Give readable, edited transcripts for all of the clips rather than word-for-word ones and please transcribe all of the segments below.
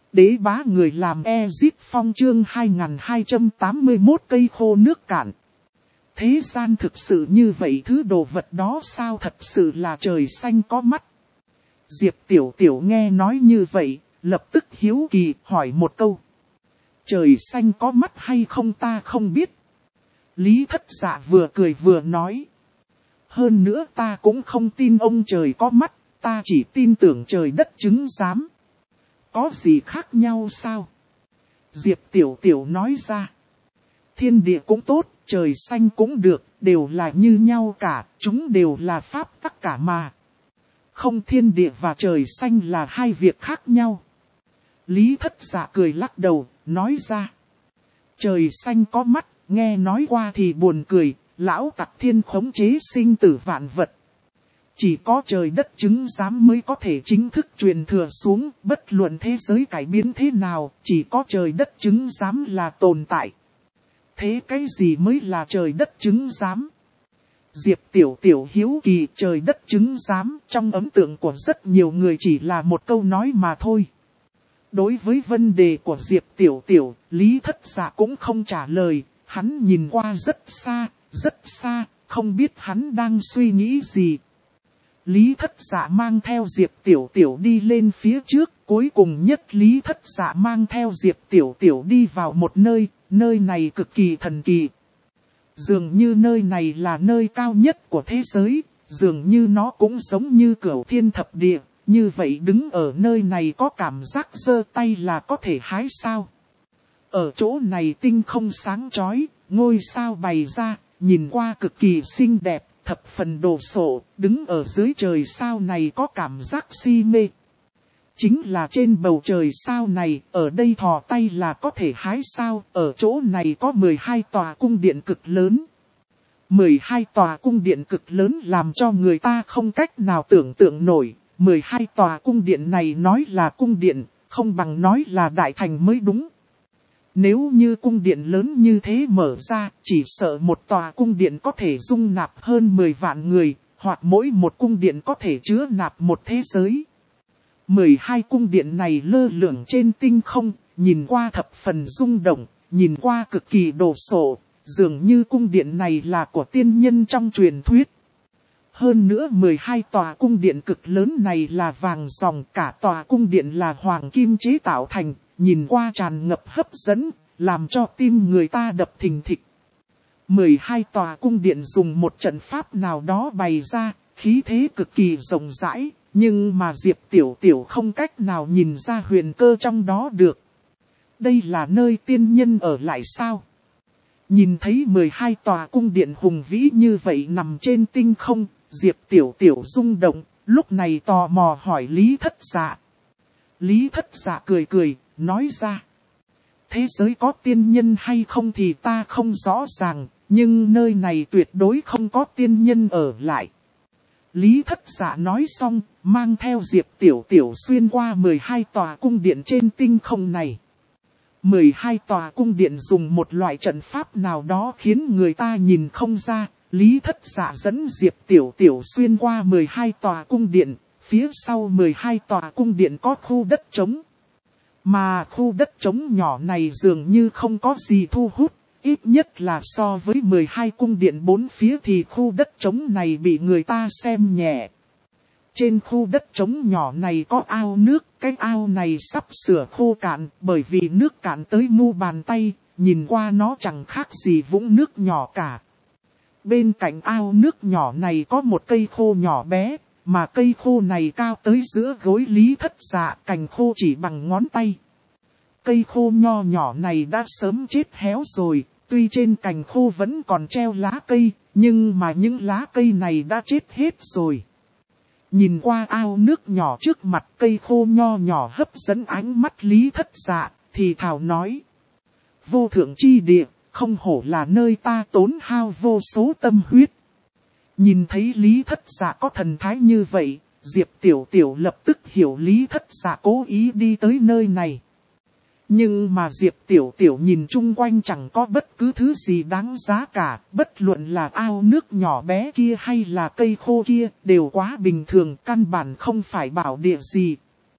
Đế bá người làm Ezit Phong chương 2281 cây khô nước cạn. Thế gian thực sự như vậy, thứ đồ vật đó sao thật sự là trời xanh có mắt. Diệp Tiểu Tiểu nghe nói như vậy, lập tức hiếu kỳ hỏi một câu. Trời xanh có mắt hay không ta không biết. Lý Thất Dạ vừa cười vừa nói. Hơn nữa ta cũng không tin ông trời có mắt, ta chỉ tin tưởng trời đất chứng giám. Có gì khác nhau sao? Diệp Tiểu Tiểu nói ra. Thiên địa cũng tốt, trời xanh cũng được, đều là như nhau cả, chúng đều là pháp tắc cả mà. Không, thiên địa và trời xanh là hai việc khác nhau. Lý Thất Dạ cười lắc đầu, nói ra. Trời xanh có mắt, nghe nói qua thì buồn cười, lão tặc thiên khống chế sinh tử vạn vật. Chỉ có trời đất chứng giám mới có thể chính thức truyền thừa xuống, bất luận thế giới cải biến thế nào, chỉ có trời đất chứng giám là tồn tại. Thế cái gì mới là trời đất chứng giám? Diệp Tiểu Tiểu hiếu kỳ, trời đất chứng giám trong ấn tượng của rất nhiều người chỉ là một câu nói mà thôi. Đối với vấn đề của Diệp Tiểu Tiểu, Lý Thất Dạ cũng không trả lời, hắn nhìn qua rất xa, không biết hắn đang suy nghĩ gì. Lý Thất Dạ mang theo Diệp Tiểu Tiểu đi lên phía trước, cuối cùng nhất Lý Thất Dạ mang theo Diệp Tiểu Tiểu đi vào một nơi này cực kỳ thần kỳ. Dường như nơi này là nơi cao nhất của thế giới, dường như nó cũng giống như Cửu Thiên Thập Địa, như vậy đứng ở nơi này có cảm giác giơ tay là có thể hái sao. Ở chỗ này tinh không sáng chói, ngôi sao bày ra, nhìn qua cực kỳ xinh đẹp. Thập phần đồ sộ, đứng ở dưới trời sao này có cảm giác si mê. Chính là trên bầu trời sao này, ở đây thò tay là có thể hái sao, ở chỗ này có 12 tòa cung điện cực lớn. 12 tòa cung điện cực lớn làm cho người ta không cách nào tưởng tượng nổi, 12 tòa cung điện này nói là cung điện, không bằng nói là đại thành mới đúng. Nếu như cung điện lớn như thế mở ra, chỉ sợ một tòa cung điện có thể dung nạp hơn 10 vạn người, hoặc mỗi một cung điện có thể chứa nạp một thế giới. 12 cung điện này lơ lửng trên tinh không, nhìn qua thập phần rung động, nhìn qua cực kỳ đồ sộ, dường như cung điện này là của tiên nhân trong truyền thuyết. Hơn nữa 12 tòa cung điện cực lớn này là vàng ròng, cả tòa cung điện là hoàng kim chế tạo thành. Nhìn qua tràn ngập hấp dẫn, làm cho tim người ta đập thình thịch. 12 tòa cung điện dùng một trận pháp nào đó bày ra, khí thế cực kỳ rộng rãi, nhưng mà Diệp Tiểu Tiểu không cách nào nhìn ra huyền cơ trong đó được. Đây là nơi tiên nhân ở lại sao? Nhìn thấy 12 tòa cung điện hùng vĩ như vậy nằm trên tinh không, Diệp Tiểu Tiểu rung động, lúc này tò mò hỏi Lý Thất Dạ. Lý Thất Dạ cười, nói ra. Thế giới có tiên nhân hay không thì ta không rõ ràng, nhưng nơi này tuyệt đối không có tiên nhân ở lại. Lý Thất Dạ nói xong, mang theo Diệp Tiểu Tiểu xuyên qua 12 tòa cung điện trên tinh không này. 12 tòa cung điện dùng một loại trận pháp nào đó khiến người ta nhìn không ra. Lý Thất Dạ dẫn Diệp Tiểu Tiểu xuyên qua 12 tòa cung điện, phía sau 12 tòa cung điện có khu đất trống. Mà khu đất trống nhỏ này dường như không có gì thu hút, ít nhất là so với 12 cung điện bốn phía thì khu đất trống này bị người ta xem nhẹ. Trên khu đất trống nhỏ này có ao nước, cái ao này sắp sửa khô cạn bởi vì nước cạn tới mu bàn tay, nhìn qua nó chẳng khác gì vũng nước nhỏ cả. Bên cạnh ao nước nhỏ này có một cây khô nhỏ bé. Mà cây khô này cao tới giữa gối Lý Thất Dạ, cành khô chỉ bằng ngón tay. Cây khô nho nhỏ này đã sớm chết héo rồi, tuy trên cành khô vẫn còn treo lá cây, nhưng mà những lá cây này đã chết hết rồi. Nhìn qua ao nước nhỏ trước mặt, cây khô nho nhỏ hấp dẫn ánh mắt Lý Thất Dạ, thì thào nói. Vô thượng chi địa, không hổ là nơi ta tốn hao vô số tâm huyết. Nhìn thấy Lý Thất Dạ có thần thái như vậy, Diệp Tiểu Tiểu lập tức hiểu Lý Thất Dạ cố ý đi tới nơi này. Nhưng mà Diệp Tiểu Tiểu nhìn chung quanh chẳng có bất cứ thứ gì đáng giá cả, bất luận là ao nước nhỏ bé kia hay là cây khô kia, đều quá bình thường, căn bản không phải bảo địa gì.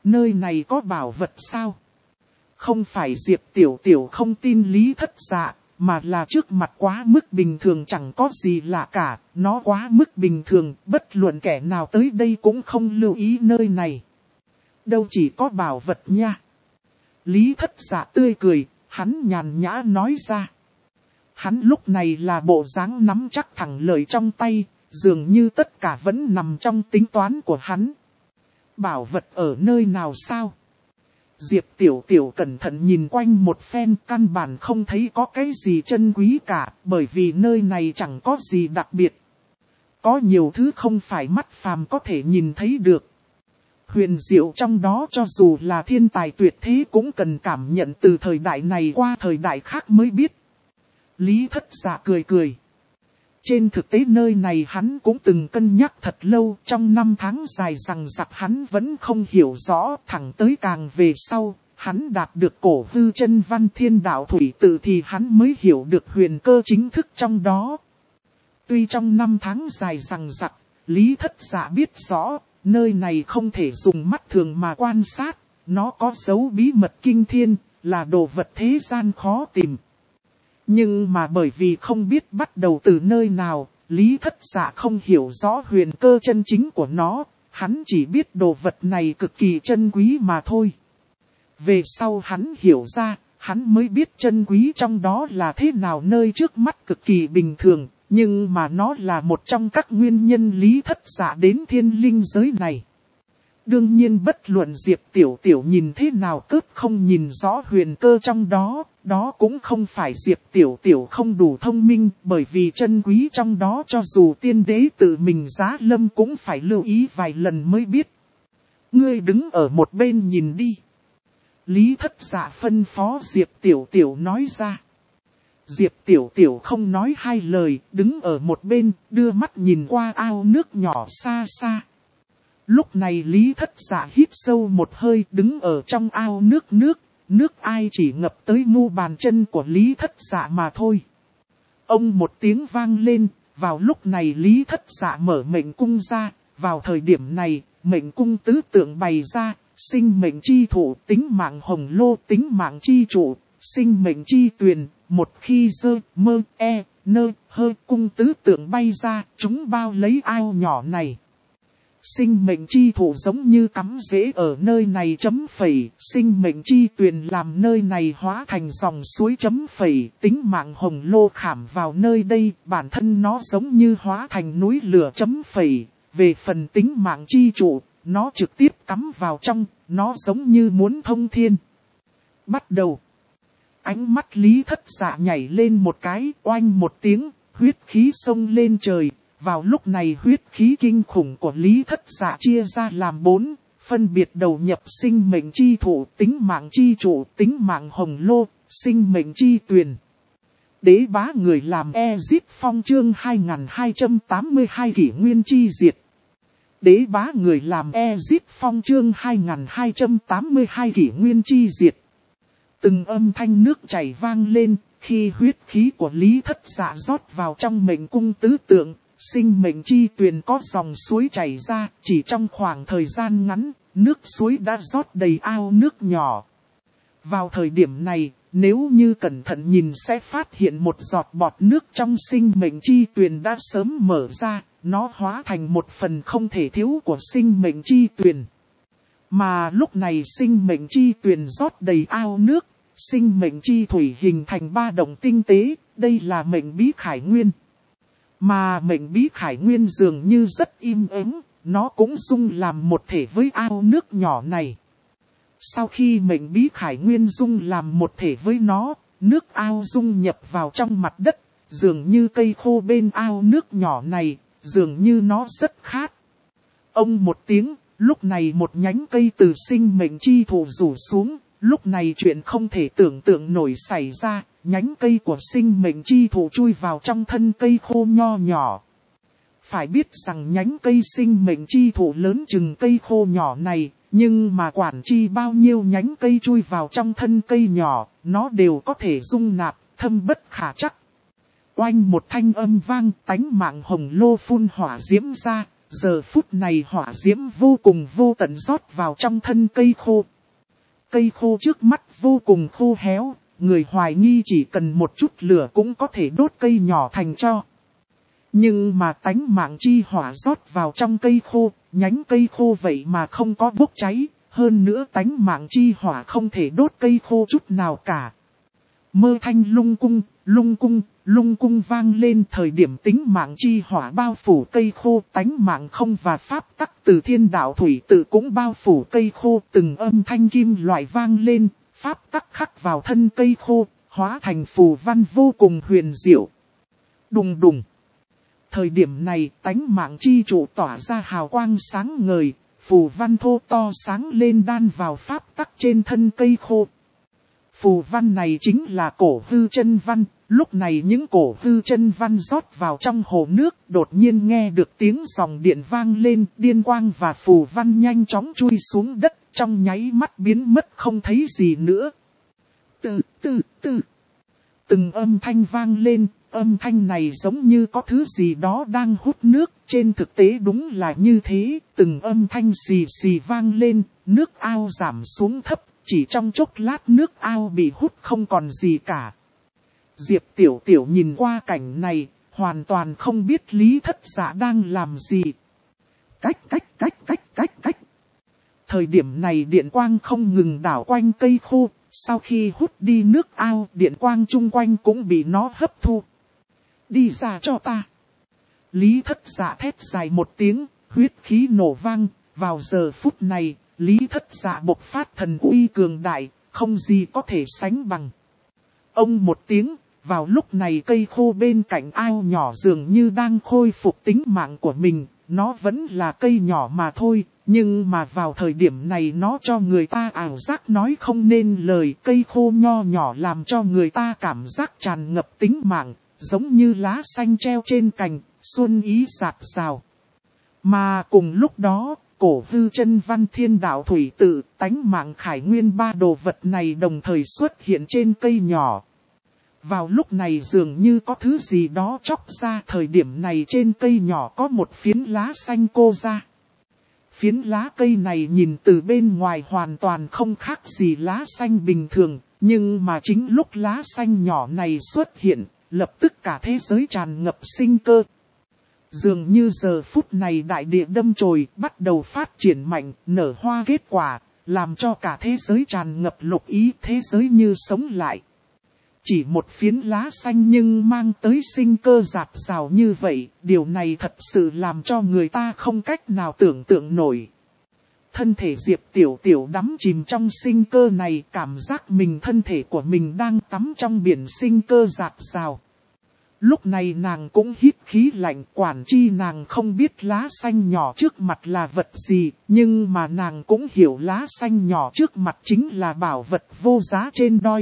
Nơi này có bảo vật sao? Không phải Diệp Tiểu Tiểu không tin Lý Thất Dạ, mà là trước mặt quá mức bình thường chẳng có gì lạ cả, nó quá mức bình thường, bất luận kẻ nào tới đây cũng không lưu ý nơi này. Đâu chỉ có bảo vật nha. Lý Thất Dạ tươi cười, hắn nhàn nhã nói ra. Hắn lúc này là bộ dáng nắm chắc thẳng lời trong tay, dường như tất cả vẫn nằm trong tính toán của hắn. Bảo vật ở nơi nào sao? Diệp Tiểu Tiểu cẩn thận nhìn quanh một phen, căn bản không thấy có cái gì chân quý cả, bởi vì nơi này chẳng có gì đặc biệt. Có nhiều thứ không phải mắt phàm có thể nhìn thấy được. Huyền diệu trong đó cho dù là thiên tài tuyệt thế cũng cần cảm nhận từ thời đại này qua thời đại khác mới biết. Lý Thất Dạ cười cười. Trên thực tế nơi này hắn cũng từng cân nhắc thật lâu, trong 5 tháng dài rằng rặc hắn vẫn không hiểu rõ, thẳng tới càng về sau, hắn đạt được cổ hư chân văn thiên đạo thủy tự thì hắn mới hiểu được huyền cơ chính thức trong đó. Tuy trong 5 tháng dài rằng rặc, Lý Thất Dạ biết rõ, nơi này không thể dùng mắt thường mà quan sát, nó có dấu bí mật kinh thiên, là đồ vật thế gian khó tìm. Nhưng mà bởi vì không biết bắt đầu từ nơi nào, Lý Thất Dạ không hiểu rõ huyền cơ chân chính của nó, hắn chỉ biết đồ vật này cực kỳ chân quý mà thôi. Về sau hắn hiểu ra, hắn mới biết chân quý trong đó là thế nào, nơi trước mắt cực kỳ bình thường, nhưng mà nó là một trong các nguyên nhân Lý Thất Dạ đến thiên linh giới này. Đương nhiên bất luận Diệp Tiểu Tiểu nhìn thế nào cướp không nhìn rõ huyền cơ trong đó, đó cũng không phải Diệp Tiểu Tiểu không đủ thông minh, bởi vì chân quý trong đó cho dù tiên đế tự mình giá lâm cũng phải lưu ý vài lần mới biết. Ngươi đứng ở một bên nhìn đi. Lý Thất Dạ phân phó Diệp Tiểu Tiểu nói ra. Diệp Tiểu Tiểu không nói hai lời, đứng ở một bên, đưa mắt nhìn qua ao nước nhỏ xa xa. Lúc này Lý Thất Dạ hít sâu một hơi, đứng ở trong ao nước ai chỉ ngập tới mu bàn chân của Lý Thất Dạ mà thôi. Ông một tiếng vang lên, vào lúc này Lý Thất Dạ mở mệnh cung ra, vào thời điểm này, mệnh cung tứ tượng bày ra, sinh mệnh chi thủ, tính mạng hồng lô, tính mạng chi trụ, sinh mệnh chi tuyền, một khi dơ, mơ, nơ, hơ, cung tứ tượng bay ra, chúng bao lấy ao nhỏ này. Sinh mệnh chi thủ giống như cắm rễ ở nơi này chấm phẩy, sinh mệnh chi tuyền làm nơi này hóa thành dòng suối chấm phẩy, tính mạng hồng lô khảm vào nơi đây, bản thân nó giống như hóa thành núi lửa chấm phẩy, về phần tính mạng chi trụ, nó trực tiếp cắm vào trong, nó giống như muốn thông thiên. Bắt đầu. Ánh mắt Lý Thất Dạ nhảy lên một cái, oanh một tiếng, huyết khí xông lên trời. Vào lúc này huyết khí kinh khủng của Lý Thất Dạ chia ra làm 4, phân biệt đầu nhập sinh mệnh chi thủ, tính mạng chi trụ, tính mạng hồng lô, sinh mệnh chi tuyền. Đế bá người làm Ezip Phong chương 2282 kỷ nguyên chi diệt. Đế bá người làm Ezip Phong chương 2282 kỷ nguyên chi diệt. Từng âm thanh nước chảy vang lên, khi huyết khí của Lý Thất Dạ rót vào trong mệnh cung tứ tượng, sinh mệnh chi tuyền có dòng suối chảy ra, chỉ trong khoảng thời gian ngắn, nước suối đã rót đầy ao nước nhỏ. Vào thời điểm này, nếu như cẩn thận nhìn sẽ phát hiện một giọt bọt nước trong sinh mệnh chi tuyền đã sớm mở ra, nó hóa thành một phần không thể thiếu của sinh mệnh chi tuyền. Mà lúc này sinh mệnh chi tuyền rót đầy ao nước, sinh mệnh chi thủy hình thành 3 động tinh tế, đây là mệnh bí khải nguyên. Mà mệnh bí khải nguyên dường như rất im ắng, nó cũng dung làm một thể với ao nước nhỏ này. Sau khi mệnh bí khải nguyên dung làm một thể với nó, nước ao dung nhập vào trong mặt đất, dường như cây khô bên ao nước nhỏ này, dường như nó rất khát. Ông một tiếng, lúc này một nhánh cây từ sinh mệnh chi thụ rủ xuống, lúc này chuyện không thể tưởng tượng nổi xảy ra, nhánh cây của sinh mệnh chi thụ chui vào trong thân cây khô nho nhỏ. Phải biết rằng nhánh cây sinh mệnh chi thụ lớn chừng cây khô nhỏ này, nhưng mà quản chi bao nhiêu nhánh cây chui vào trong thân cây nhỏ, nó đều có thể dung nạp, thâm bất khả trắc. Oanh một thanh âm vang, tánh mạng hồng lô phun hỏa diễm ra, Giờ phút này hỏa diễm vô cùng vô tận rót vào trong thân cây khô. Cây khô trước mắt vô cùng khô héo, người hoài nghi chỉ cần một chút lửa cũng có thể đốt cây nhỏ thành tro. Nhưng mà tánh mạng chi hỏa rót vào trong cây khô, nhánh cây khô vậy mà không có bốc cháy, hơn nữa tánh mạng chi hỏa không thể đốt cây khô chút nào cả. Mơ thanh lung cung vang lên, thời điểm tính mạng chi hỏa bao phủ cây khô, tánh mạng không và pháp tắc từ thiên đạo thủy tự cũng bao phủ cây khô, từng âm thanh kim loại vang lên, pháp tắc khắc vào thân cây khô, hóa thành phù văn vô cùng huyền diệu. Đùng đùng. Thời điểm này tánh mạng chi trụ tỏa ra hào quang sáng ngời, phù văn thô to sáng lên đan vào pháp tắc trên thân cây khô. Phù văn này chính là cổ hư chân văn, lúc này những cổ hư chân văn rót vào trong hồ nước, đột nhiên nghe được tiếng dòng điện vang lên, điên quang và phù văn nhanh chóng chui xuống đất, trong nháy mắt biến mất không thấy gì nữa. Từng âm thanh vang lên, âm thanh này giống như có thứ gì đó đang hút nước, trên thực tế đúng là như thế, từng âm thanh xì xì vang lên, nước ao giảm xuống thấp, chỉ trong chốc lát nước ao bị hút không còn gì cả. Diệp Tiểu Tiểu nhìn qua cảnh này, hoàn toàn không biết Lý Thất Dạ đang làm gì. Cách. Thời điểm này điện quang không ngừng đảo quanh cây khô, sau khi hút đi nước ao, điện quang chung quanh cũng bị nó hấp thu. Đi ra cho ta. Lý Thất Dạ thét dài một tiếng, huyết khí nổ vang, vào giờ phút này, Lý Thất Dạ bộc phát thần uy cường đại, không gì có thể sánh bằng. Ông một tiếng, vào lúc này cây khô bên cạnh ao nhỏ dường như đang khôi phục tính mạng của mình, nó vẫn là cây nhỏ mà thôi, nhưng mà vào thời điểm này nó cho người ta ảo giác nói không nên lời, cây khô nho nhỏ làm cho người ta cảm giác tràn ngập tính mạng, giống như lá xanh treo trên cành, xuân ý rạt rào. Mà cùng lúc đó, cổ hư chân văn thiên đạo thủy tự, tánh mạng khải nguyên ba đồ vật này đồng thời xuất hiện trên cây nhỏ. Vào lúc này dường như có thứ gì đó chóc ra, thời điểm này trên cây nhỏ có một phiến lá xanh cô ra. Phiến lá cây này nhìn từ bên ngoài hoàn toàn không khác gì lá xanh bình thường, nhưng mà chính lúc lá xanh nhỏ này xuất hiện, lập tức cả thế giới tràn ngập sinh cơ. Dường như giờ phút này đại địa đâm chồi bắt đầu phát triển mạnh, nở hoa kết quả, làm cho cả thế giới tràn ngập lục ý, thế giới như sống lại. Chỉ một phiến lá xanh nhưng mang tới sinh cơ rạt rào như vậy, điều này thật sự làm cho người ta không cách nào tưởng tượng nổi. Thân thể Diệp Tiểu Tiểu đắm chìm trong sinh cơ này, cảm giác mình thân thể của mình đang tắm trong biển sinh cơ rạt rào. Lúc này nàng cũng hít khí lạnh, quản chi nàng không biết lá xanh nhỏ trước mặt là vật gì, nhưng mà nàng cũng hiểu lá xanh nhỏ trước mặt chính là bảo vật vô giá trên đoi.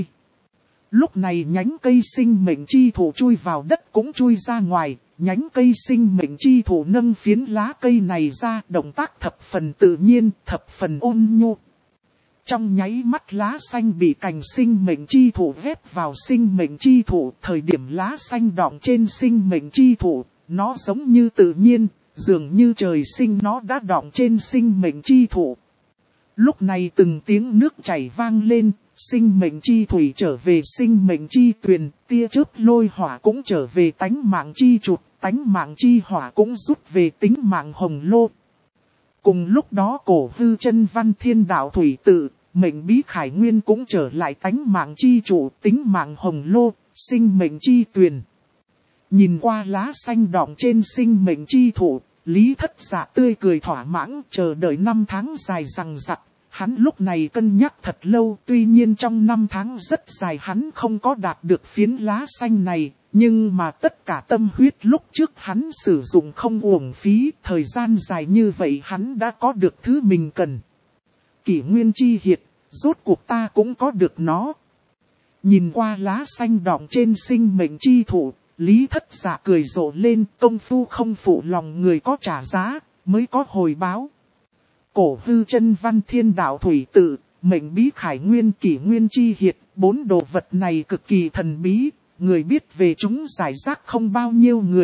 Lúc này nhánh cây sinh mệnh chi thụ chui vào đất cũng chui ra ngoài, nhánh cây sinh mệnh chi thụ nâng phiến lá cây này ra, động tác thập phần tự nhiên, thập phần ôn nhu. Trong nháy mắt lá xanh bị cành sinh mệnh chi thụ ghép vào sinh mệnh chi thụ, thời điểm lá xanh đọng trên sinh mệnh chi thụ, nó giống như tự nhiên, dường như trời sinh nó đã đọng trên sinh mệnh chi thụ. Lúc này từng tiếng nước chảy vang lên, sinh mệnh chi thủy trở về sinh mệnh chi tuyền, tia chớp lôi hỏa cũng trở về tánh mạng chi trụt, tánh mạng chi hỏa cũng rút về tính mạng hồng lô. Cùng lúc đó cổ hư chân văn thiên đạo thủy tự, mệnh bí khải nguyên cũng trở lại tánh mạng chi trụ, tính mạng hồng lô, sinh mệnh chi tuyền. Nhìn qua lá xanh đọng trên sinh mệnh chi thụ, Lý Thất Dạ tươi cười thỏa mãn, chờ đợi 5 tháng dài dằng dặc. Hắn lúc này cân nhắc thật lâu, tuy nhiên trong 5 tháng rất dài hắn không có đạt được phiến lá xanh này, nhưng mà tất cả tâm huyết lúc trước hắn sử dụng không uổng phí, thời gian dài như vậy hắn đã có được thứ mình cần. Kỷ nguyên chi hiệt, rốt cuộc ta cũng có được nó. Nhìn qua lá xanh đọng trên sinh mệnh chi thụ, Lý Thất Dạ cười rộ lên, công phu không phụ lòng người có trả giá, mới có hồi báo. Cổ hư chân văn thiên đạo thủy tự, mệnh bí khải nguyên kỷ nguyên chi hiệt, 4 đồ vật này cực kỳ thần bí, người biết về chúng giải rác không bao nhiêu người,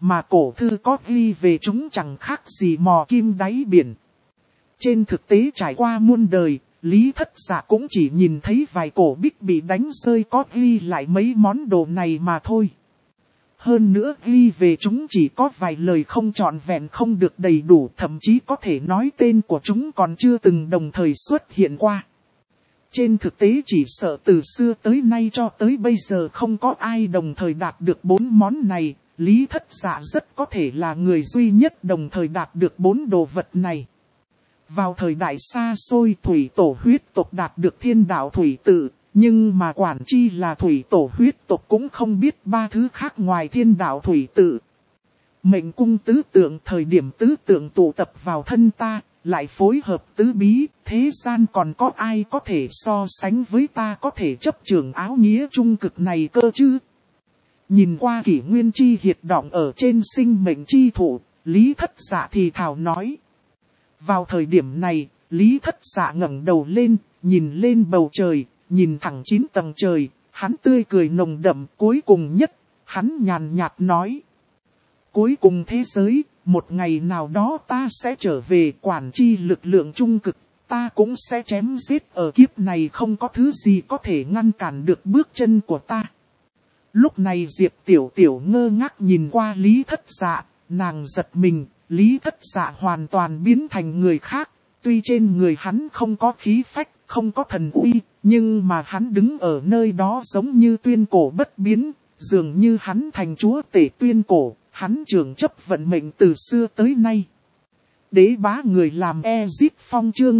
mà cổ thư có ghi về chúng chẳng khác gì mò kim đáy biển. Trên thực tế trải qua muôn đời, Lý Thất Dạ cũng chỉ nhìn thấy vài cổ bích bị đánh rơi có ghi lại mấy món đồ này mà thôi. Hơn nữa ghi về chúng chỉ có vài lời không trọn vẹn, không được đầy đủ, thậm chí có thể nói tên của chúng còn chưa từng đồng thời xuất hiện qua. Trên thực tế chỉ sợ từ xưa tới nay cho tới bây giờ không có ai đồng thời đạt được 4 món này, Lý Thất Dạ rất có thể là người duy nhất đồng thời đạt được 4 đồ vật này. Vào thời đại xa xôi thủy tổ huyết tộc đạt được thiên đạo thủy tự, nhưng mà quản chi là thủy tổ huyết tộc cũng không biết 3 thứ khác ngoài thiên đạo thủy tự. Mệnh cung tứ tượng, thời điểm tứ tượng tụ tập vào thân ta, lại phối hợp tứ bí, thế gian còn có ai có thể so sánh với ta, có thể chấp trường áo nghĩa trung cực này cơ chứ? Nhìn qua kỷ nguyên chi hiệt đọng ở trên sinh mệnh chi thụ, Lý Thất Dạ thì thào nói. Vào thời điểm này, Lý Thất Dạ ngẩng đầu lên, nhìn lên bầu trời, nhìn thẳng 9 tầng trời, hắn tươi cười nồng đậm. Cuối cùng nhất, hắn nhàn nhạt nói. Cuối cùng thế giới, một ngày nào đó ta sẽ trở về, quản chi lực lượng trung cực, ta cũng sẽ chém giết, ở kiếp này không có thứ gì có thể ngăn cản được bước chân của ta. Lúc này Diệp Tiểu Tiểu ngơ ngác nhìn qua Lý Thất Dạ, nàng giật mình, Lý Thất Dạ hoàn toàn biến thành người khác, tuy trên người hắn không có khí phách, không có thần uy, nhưng mà hắn đứng ở nơi đó giống như tuyên cổ bất biến, dường như hắn thành chúa tể tuyên cổ, hắn trưởng chấp vận mệnh từ xưa tới nay. Đế bá người làm Ezip Phong chương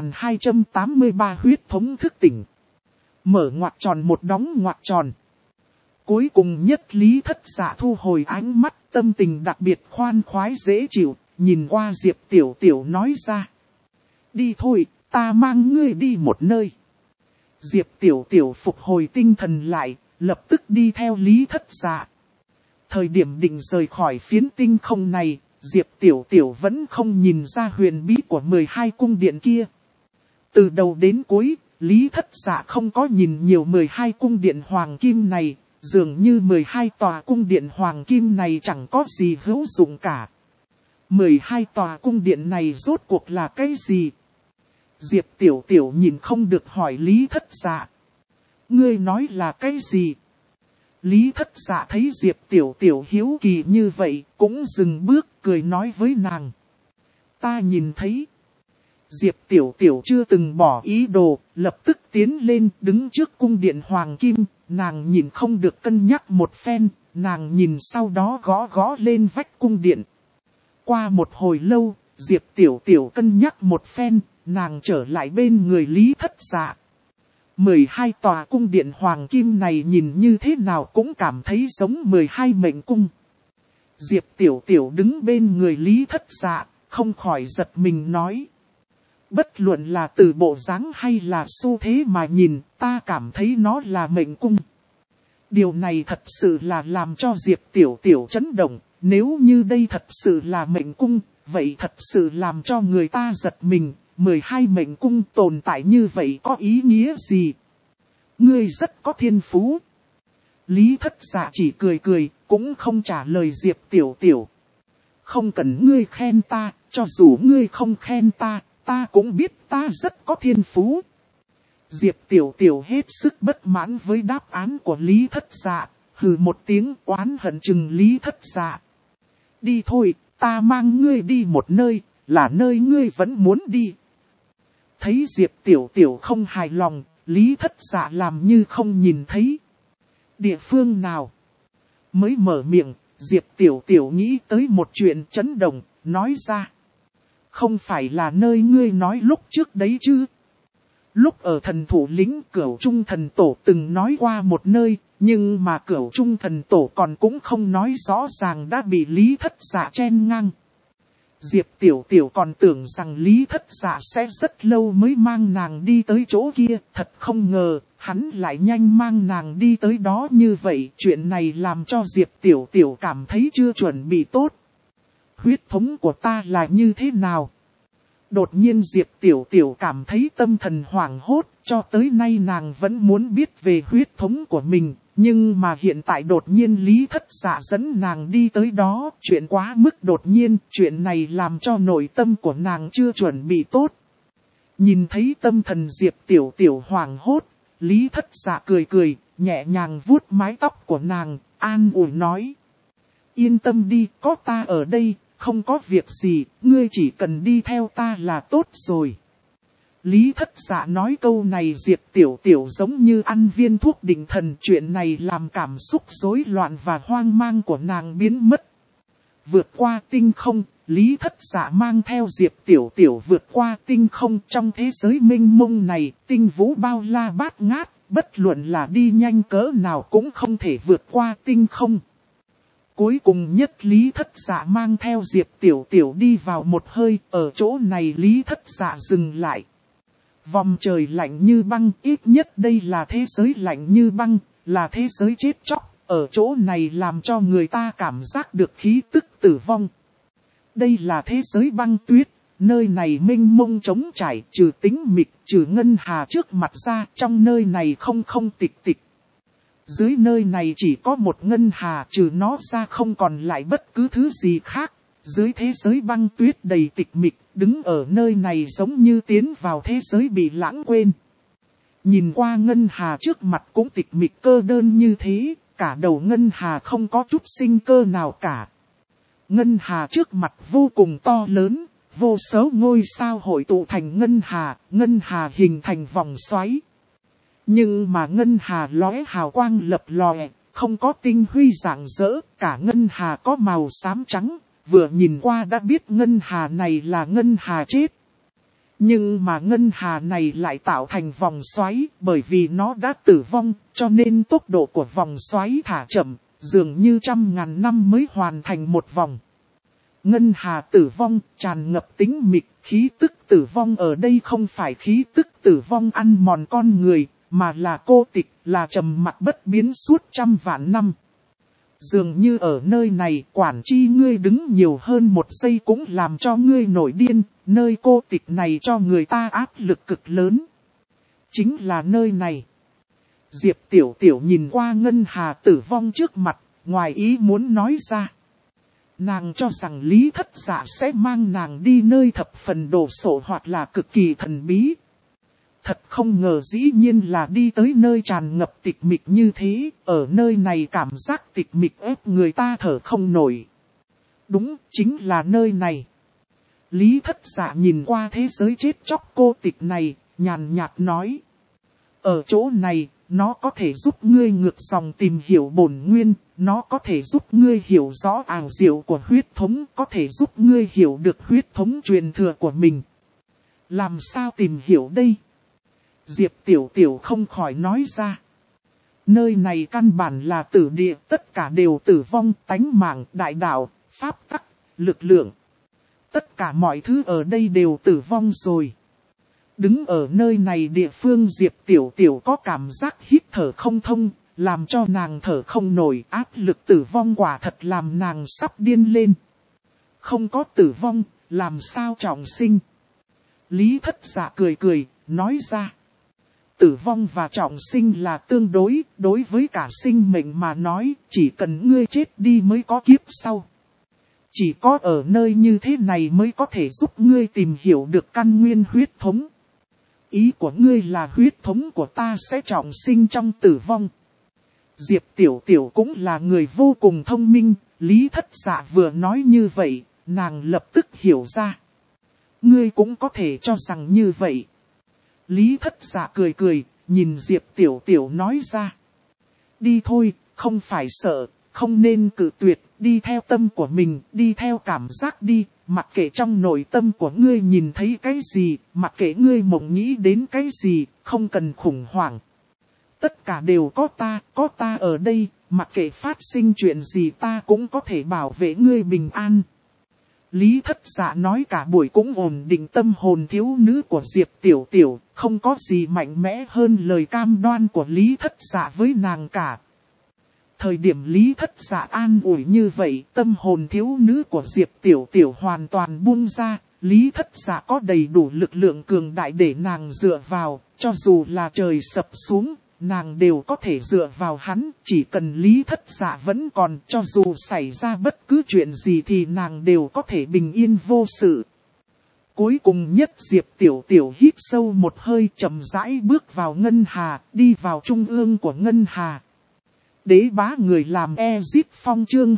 2283 huyết thống thức tỉnh. Mở ngoặc tròn một đóng ngoặc tròn. Cuối cùng nhất Lý Thất Dạ thu hồi ánh mắt, tâm tình đặc biệt khoan khoái dễ chịu, nhìn qua Diệp Tiểu Tiểu nói ra. Đi thôi, ta mang ngươi đi một nơi. Diệp Tiểu Tiểu phục hồi tinh thần lại, lập tức đi theo Lý Thất Dạ. Thời điểm định rời khỏi phiến tinh không này, Diệp Tiểu Tiểu vẫn không nhìn ra huyền bí của 12 cung điện kia. Từ đầu đến cuối, Lý Thất Dạ không có nhìn nhiều 12 cung điện hoàng kim này, dường như 12 tòa cung điện hoàng kim này chẳng có gì hữu dụng cả. 12 tòa cung điện này rốt cuộc là cái gì? Diệp Tiểu Tiểu nhìn không được hỏi Lý Thất Dạ. Ngươi nói là cái gì? Lý Thất Dạ thấy Diệp Tiểu Tiểu hiếu kỳ như vậy, cũng dừng bước cười nói với nàng. Ta nhìn thấy. Diệp Tiểu Tiểu chưa từng bỏ ý đồ, lập tức tiến lên đứng trước cung điện hoàng kim, nàng nhìn không được cân nhắc một phen, nàng nhìn sau đó gõ gõ lên vách cung điện. Qua một hồi lâu, Diệp Tiểu Tiểu cân nhắc một phen, nàng trở lại bên người Lý Thất Dạ. 12 tòa cung điện hoàng kim này nhìn như thế nào cũng cảm thấy giống 12 mệnh cung. Diệp Tiểu Tiểu đứng bên người Lý Thất Dạ, không khỏi giật mình nói. Bất luận là từ bộ dáng hay là xu thế mà nhìn, ta cảm thấy nó là mệnh cung. Điều này thật sự là làm cho Diệp Tiểu Tiểu chấn động, nếu như đây thật sự là mệnh cung, vậy thật sự làm cho người ta giật mình. 12 mệnh cung tồn tại như vậy có ý nghĩa gì? Ngươi rất có thiên phú. Lý Thất Dạ chỉ cười cười, cũng không trả lời Diệp Tiểu Tiểu. Không cần ngươi khen ta, cho dù ngươi không khen ta, ta cũng biết ta rất có thiên phú. Diệp Tiểu Tiểu hết sức bất mãn với đáp án của Lý Thất Dạ, hừ một tiếng oán hận chừng Lý Thất Dạ. Đi thôi, ta mang ngươi đi một nơi, là nơi ngươi vẫn muốn đi. Thấy Diệp Tiểu Tiểu không hài lòng, Lý Thất Dạ làm như không nhìn thấy. Địa phương nào? Mới mở miệng, Diệp Tiểu Tiểu nghĩ tới một chuyện chấn động, nói ra. Không phải là nơi ngươi nói lúc trước đấy chứ? Lúc ở thần thủ lĩnh Cửu Trung Thần Tổ từng nói qua một nơi, nhưng mà Cửu Trung Thần Tổ còn cũng không nói rõ ràng đã bị Lý Thất Dạ chen ngang. Diệp Tiểu Tiểu còn tưởng rằng Lý Thất Dạ sẽ rất lâu mới mang nàng đi tới chỗ kia, thật không ngờ, hắn lại nhanh mang nàng đi tới đó như vậy. Chuyện này làm cho Diệp Tiểu Tiểu cảm thấy chưa chuẩn bị tốt. Huyết thống của ta là như thế nào? Đột nhiên Diệp Tiểu Tiểu cảm thấy tâm thần hoảng hốt, cho tới nay nàng vẫn muốn biết về huyết thống của mình, Nhưng mà hiện tại đột nhiên Lý Thất Dạ dẫn nàng đi tới đó, chuyện quá mức đột nhiên, chuyện này làm cho nội tâm của nàng chưa chuẩn bị tốt. Nhìn thấy tâm thần Diệp Tiểu Tiểu hoảng hốt, Lý Thất Dạ cười cười, nhẹ nhàng vuốt mái tóc của nàng, an ủi nói. Yên tâm đi, có ta ở đây, không có việc gì, ngươi chỉ cần đi theo ta là tốt rồi. Lý Thất Dạ nói câu này Diệp Tiểu Tiểu giống như ăn viên thuốc định thần, chuyện này làm cảm xúc rối loạn và hoang mang của nàng biến mất. Vượt qua tinh không, Lý Thất Dạ mang theo Diệp Tiểu Tiểu vượt qua tinh không trong thế giới mênh mông này, tinh vũ bao la bát ngát, bất luận là đi nhanh cỡ nào cũng không thể vượt qua tinh không. Cuối cùng nhất Lý Thất Dạ mang theo Diệp Tiểu Tiểu đi vào một hơi, ở chỗ này Lý Thất Dạ dừng lại. Vòng trời lạnh như băng, ít nhất đây là thế giới lạnh như băng, là thế giới chết chóc, ở chỗ này làm cho người ta cảm giác được khí tức tử vong. Đây là thế giới băng tuyết, nơi này mênh mông trống trải, trừ tĩnh mịch, trừ ngân hà trước mặt ra, trong nơi này không tịch tịch. Dưới nơi này chỉ có một ngân hà, trừ nó ra không còn lại bất cứ thứ gì khác. Dưới thế giới băng tuyết đầy tịch mịch, đứng ở nơi này giống như tiến vào thế giới bị lãng quên. Nhìn qua ngân hà trước mặt cũng tịch mịch cơ đơn như thế, cả đầu ngân hà không có chút sinh cơ nào cả. Ngân hà trước mặt vô cùng to lớn, vô số ngôi sao hội tụ thành ngân hà hình thành vòng xoáy. Nhưng mà ngân hà lóe hào quang lập lòe, không có tinh huy rạng rỡ, cả ngân hà có màu xám trắng, vừa nhìn qua đã biết ngân hà này là ngân hà chết. Nhưng mà ngân hà này lại tạo thành vòng xoáy, bởi vì nó đã tử vong, cho nên tốc độ của vòng xoáy thả chậm, dường như 100.000 năm mới hoàn thành một vòng. Ngân hà tử vong, tràn ngập tĩnh mịch, khí tức tử vong ở đây không phải khí tức tử vong ăn mòn con người, mà là cô tịch, là trầm mặc bất biến suốt 100.000 năm. Dường như ở nơi này quản chi ngươi đứng nhiều hơn một giây cũng làm cho ngươi nổi điên, nơi cô tịch này cho người ta áp lực cực lớn. Chính là nơi này. Diệp Tiểu Tiểu nhìn qua ngân hà tử vong trước mặt, ngoài ý muốn nói ra. Nàng cho rằng Lý Thất Dạ sẽ mang nàng đi nơi thập phần đồ sộ hoặc là cực kỳ thần bí. Thật không ngờ dĩ nhiên là đi tới nơi tràn ngập tịch mịch như thế, ở nơi này cảm giác tịch mịch ép người ta thở không nổi. Đúng, chính là nơi này. Lý Thất Dạ nhìn qua thế giới chết chóc cô tịch này, nhàn nhạt nói. Ở chỗ này, nó có thể giúp ngươi ngược dòng tìm hiểu bổn nguyên, nó có thể giúp ngươi hiểu rõ ảo diệu của huyết thống, có thể giúp ngươi hiểu được huyết thống truyền thừa của mình. Làm sao tìm hiểu đây? Diệp Tiểu Tiểu không khỏi nói ra. Nơi này căn bản là tử địa, tất cả đều tử vong, tánh mạng, đại đạo, pháp tắc, lực lượng. Tất cả mọi thứ ở đây đều tử vong rồi. Đứng ở nơi này địa phương Diệp Tiểu Tiểu có cảm giác hít thở không thông, làm cho nàng thở không nổi, áp lực tử vong quả thật làm nàng sắp điên lên. Không có tử vong, làm sao trọng sinh? Lý Thất Dạ cười cười, nói ra. Tử vong và trọng sinh là tương đối, đối với cả sinh mệnh mà nói, chỉ cần ngươi chết đi mới có kiếp sau. Chỉ có ở nơi như thế này mới có thể giúp ngươi tìm hiểu được căn nguyên huyết thống. Ý của ngươi là huyết thống của ta sẽ trọng sinh trong tử vong. Diệp Tiểu Tiểu cũng là người vô cùng thông minh, Lý Thất Dạ vừa nói như vậy, nàng lập tức hiểu ra. Ngươi cũng có thể cho rằng như vậy. Lý Thất Dạ cười cười, nhìn Diệp Tiểu Tiểu nói ra. Đi thôi, không phải sợ, không nên cự tuyệt, đi theo tâm của mình, đi theo cảm giác đi, mặc kệ trong nội tâm của ngươi nhìn thấy cái gì, mặc kệ ngươi mộng nghĩ đến cái gì, không cần khủng hoảng. Tất cả đều có ta ở đây, mặc kệ phát sinh chuyện gì ta cũng có thể bảo vệ ngươi bình an. Lý Thất Dạ nói cả buổi cũng ổn định tâm hồn thiếu nữ của Diệp Tiểu Tiểu, không có gì mạnh mẽ hơn lời cam đoan của Lý Thất Dạ với nàng cả. Thời điểm Lý Thất Dạ an ủi như vậy, tâm hồn thiếu nữ của Diệp Tiểu Tiểu hoàn toàn buông ra, Lý Thất Dạ có đầy đủ lực lượng cường đại để nàng dựa vào, cho dù là trời sập xuống, nàng đều có thể dựa vào hắn, chỉ cần Lý Thất Dạ vẫn còn, cho dù xảy ra bất cứ chuyện gì thì nàng đều có thể bình yên vô sự. Cuối cùng nhất Diệp Tiểu Tiểu hít sâu một hơi, chậm rãi bước vào ngân hà, đi vào trung ương của ngân hà. Đế bá người làm Ezip Phong chương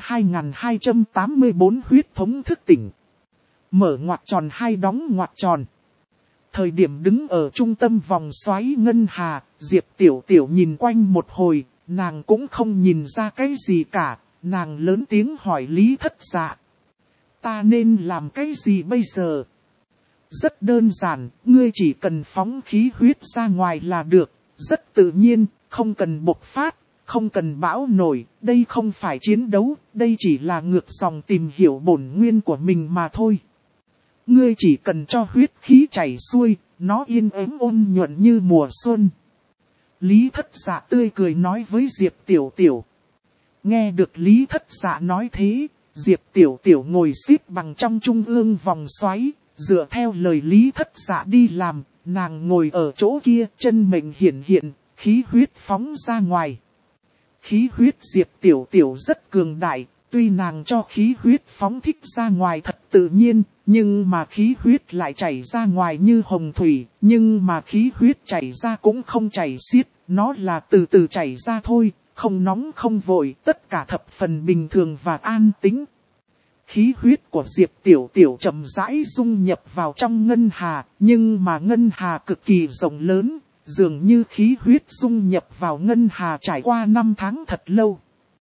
2284 huyết thống thức tỉnh. Mở ngoặc tròn hai đóng ngoặc tròn. Thời điểm đứng ở trung tâm vòng xoáy ngân hà, Diệp Tiểu Tiểu nhìn quanh một hồi, nàng cũng không nhìn ra cái gì cả, nàng lớn tiếng hỏi Lý Thất Dạ. Ta nên làm cái gì bây giờ? Rất đơn giản, ngươi chỉ cần phóng khí huyết ra ngoài là được, rất tự nhiên, không cần bộc phát, không cần bão nổi, đây không phải chiến đấu, đây chỉ là ngược dòng tìm hiểu bổn nguyên của mình mà thôi. Ngươi chỉ cần cho huyết khí chảy xuôi, nó yên ấm ôn nhuận như mùa xuân. Lý Thất Dạ tươi cười nói với Diệp Tiểu Tiểu. Nghe được Lý Thất Dạ nói thế, Diệp Tiểu Tiểu ngồi xếp bằng trong trung ương vòng xoáy, dựa theo lời Lý Thất Dạ đi làm, nàng ngồi ở chỗ kia, chân mệnh hiển hiện, khí huyết phóng ra ngoài. Khí huyết Diệp Tiểu Tiểu rất cường đại, tuy nàng cho khí huyết phóng thích ra ngoài thật tự nhiên, nhưng mà khí huyết lại chảy ra ngoài như hồng thủy, nhưng mà khí huyết chảy ra cũng không chảy xiết, nó là từ từ chảy ra thôi, không nóng không vội, tất cả thập phần bình thường và an tĩnh. Khí huyết của Diệp Tiểu Tiểu chậm rãi dung nhập vào trong ngân hà, nhưng mà ngân hà cực kỳ rộng lớn, dường như khí huyết dung nhập vào ngân hà trải qua 5 tháng thật lâu.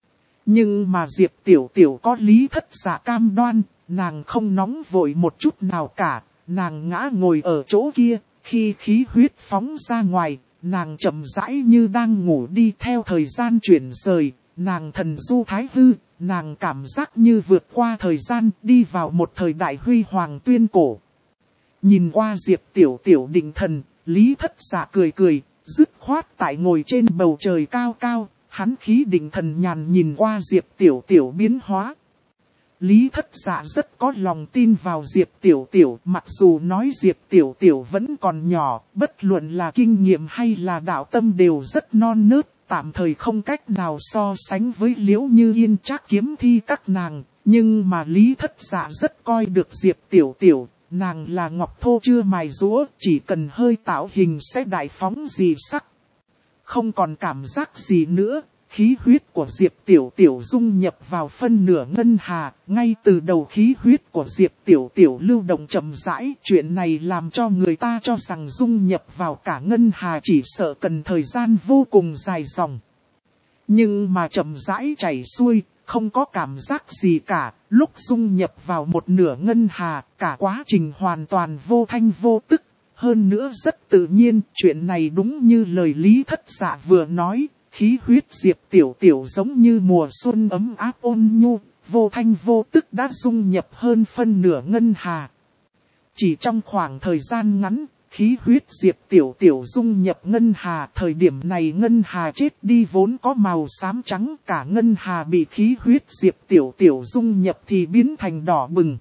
Nhưng mà Diệp Tiểu Tiểu có Lý Thất Dạ cam đoan, nàng không nóng vội một chút nào cả, nàng ngã ngồi ở chỗ kia, khi khí huyết phóng ra ngoài, nàng chậm rãi như đang ngủ đi theo thời gian chuyển rời, nàng thần du thái hư, nàng cảm giác như vượt qua thời gian đi vào một thời đại huy hoàng tuyên cổ. Nhìn qua Diệp Tiểu Tiểu định thần, Lý Thất Dạ cười cười, dứt khoát tại ngồi trên bầu trời cao cao, hắn khí định thần nhàn nhìn qua Diệp Tiểu Tiểu biến hóa. Lý Thất Dạ rất có lòng tin vào Diệp Tiểu Tiểu, mặc dù nói Diệp Tiểu Tiểu vẫn còn nhỏ, bất luận là kinh nghiệm hay là đạo tâm đều rất non nớt, tạm thời không cách nào so sánh với Liễu Như Yên Trác Kiếm Thi các nàng, nhưng mà Lý Thất Dạ rất coi được Diệp Tiểu Tiểu, nàng là ngọc thô chưa mài rũa, chỉ cần hơi tạo hình sẽ đại phóng dị sắc. Không còn cảm giác gì nữa. Khí huyết của Diệp Tiểu Tiểu dung nhập vào phân nửa ngân hà, ngay từ đầu khí huyết của Diệp Tiểu Tiểu lưu động chậm rãi, chuyện này làm cho người ta cho rằng dung nhập vào cả ngân hà chỉ sợ cần thời gian vô cùng dài dòng. Nhưng mà chậm rãi chảy xuôi, không có cảm giác gì cả, lúc dung nhập vào một nửa ngân hà, cả quá trình hoàn toàn vô thanh vô tức, hơn nữa rất tự nhiên, chuyện này đúng như lời Lý Thất Dạ vừa nói. Khí huyết Diệp Tiểu Tiểu giống như mùa xuân ấm áp ôn nhu, vô thanh vô tức đã dung nhập hơn phân nửa ngân hà. Chỉ trong khoảng thời gian ngắn, khí huyết Diệp Tiểu Tiểu dung nhập ngân hà. Thời điểm này ngân hà chết đi vốn có màu xám trắng, cả ngân hà bị khí huyết Diệp Tiểu Tiểu dung nhập thì biến thành đỏ bừng.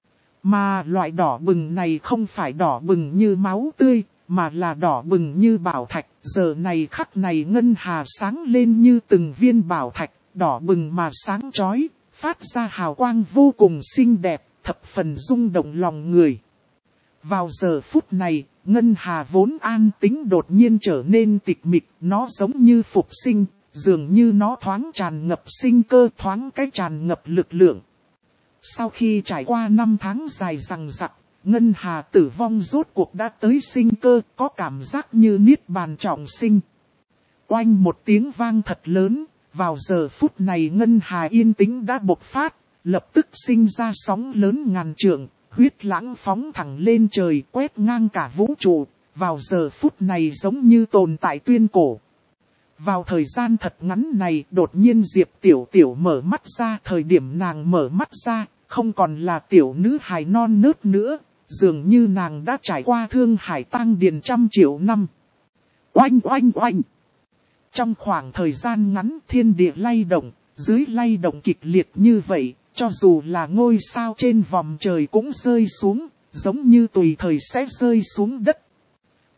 Mà loại đỏ bừng này không phải đỏ bừng như máu tươi, mà là đỏ bừng như bảo thạch, giờ này khắc này ngân hà sáng lên như từng viên bảo thạch, đỏ bừng mà sáng chói, phát ra hào quang vô cùng xinh đẹp, thập phần rung động lòng người. Vào giờ phút này, ngân hà vốn an tĩnh đột nhiên trở nên tịch mịch, nó giống như phục sinh, dường như nó thoáng tràn ngập sinh cơ, thoáng cái tràn ngập lực lượng. Sau khi trải qua 5 tháng dài dằng dặc, ngân hà tử vong rốt cuộc đã tới sinh cơ, có cảm giác như niết bàn trọng sinh. Oanh một tiếng vang thật lớn, vào giờ phút này ngân hà yên tĩnh đã bộc phát, lập tức sinh ra sóng lớn ngàn trượng, huyết lãng phóng thẳng lên trời quét ngang cả vũ trụ, vào giờ phút này giống như tồn tại tuyên cổ. Vào thời gian thật ngắn này đột nhiên Diệp Tiểu Tiểu mở mắt ra, thời điểm nàng mở mắt ra, không còn là tiểu nữ hài non nớt nữa. Dường như nàng đã trải qua thương hải tang điền 100 triệu năm. Oanh oanh oanh. Trong khoảng thời gian ngắn thiên địa lay động, dưới lay động kịch liệt như vậy, cho dù là ngôi sao trên vòm trời cũng rơi xuống, giống như tùy thời sẽ rơi xuống đất.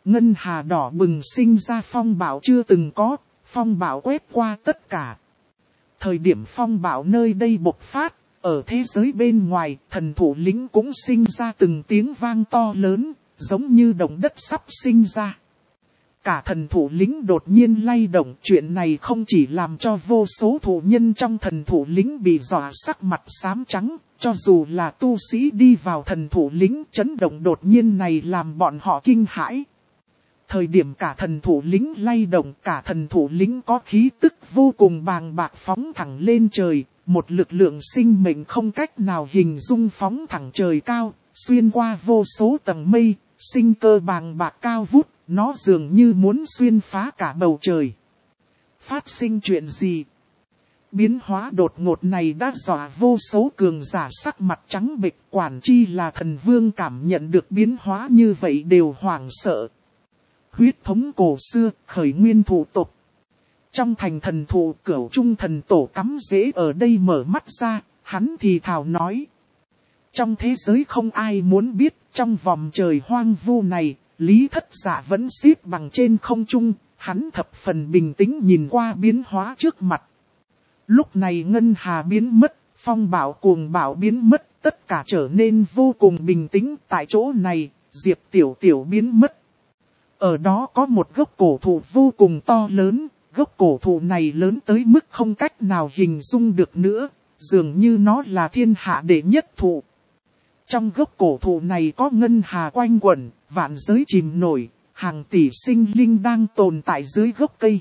Ngân hà đỏ bừng sinh ra phong bạo chưa từng có, phong bạo quét qua tất cả. Thời điểm phong bạo nơi đây bộc phát, ở thế giới bên ngoài, thần thủ lĩnh cũng sinh ra từng tiếng vang to lớn, giống như động đất sắp sinh ra. Cả thần thủ lĩnh đột nhiên lay động, chuyện này không chỉ làm cho vô số thủ nhân trong thần thủ lĩnh bị dọa sắc mặt xám trắng, cho dù là tu sĩ đi vào thần thủ lĩnh, chấn động đột nhiên này làm bọn họ kinh hãi. Thời điểm cả thần thủ lĩnh lay động, cả thần thủ lĩnh có khí tức vô cùng bàng bạc phóng thẳng lên trời, một lực lượng sinh mệnh không cách nào hình dung phóng thẳng trời cao, xuyên qua vô số tầng mây, sinh cơ bàng bạc cao vút, nó dường như muốn xuyên phá cả bầu trời. Phát sinh chuyện gì? Biến hóa đột ngột này đã dọa vô số cường giả sắc mặt trắng bệch, quản chi là thần vương cảm nhận được biến hóa như vậy đều hoảng sợ. Huyết thống cổ xưa, khởi nguyên thủ tộc. Trong thành thần thụ, Cửu Trung thần tổ cắm rễ ở đây mở mắt ra, hắn thì thào nói. Trong thế giới không ai muốn biết, trong vòng trời hoang vu này, Lý Thất Dạ vẫn xếp bằng trên không trung, hắn thập phần bình tĩnh nhìn qua biến hóa trước mặt. Lúc này ngân hà biến mất, phong bạo cuồng bạo biến mất, tất cả trở nên vô cùng bình tĩnh. Tại chỗ này, Diệp Tiểu Tiểu biến mất. Ở đó có một gốc cổ thụ vô cùng to lớn, gốc cổ thụ này lớn tới mức không cách nào hình dung được nữa, dường như nó là thiên hạ đệ nhất thụ. Trong gốc cổ thụ này có ngân hà quanh quẩn, vạn giới chìm nổi, hàng tỷ sinh linh đang tồn tại dưới gốc cây.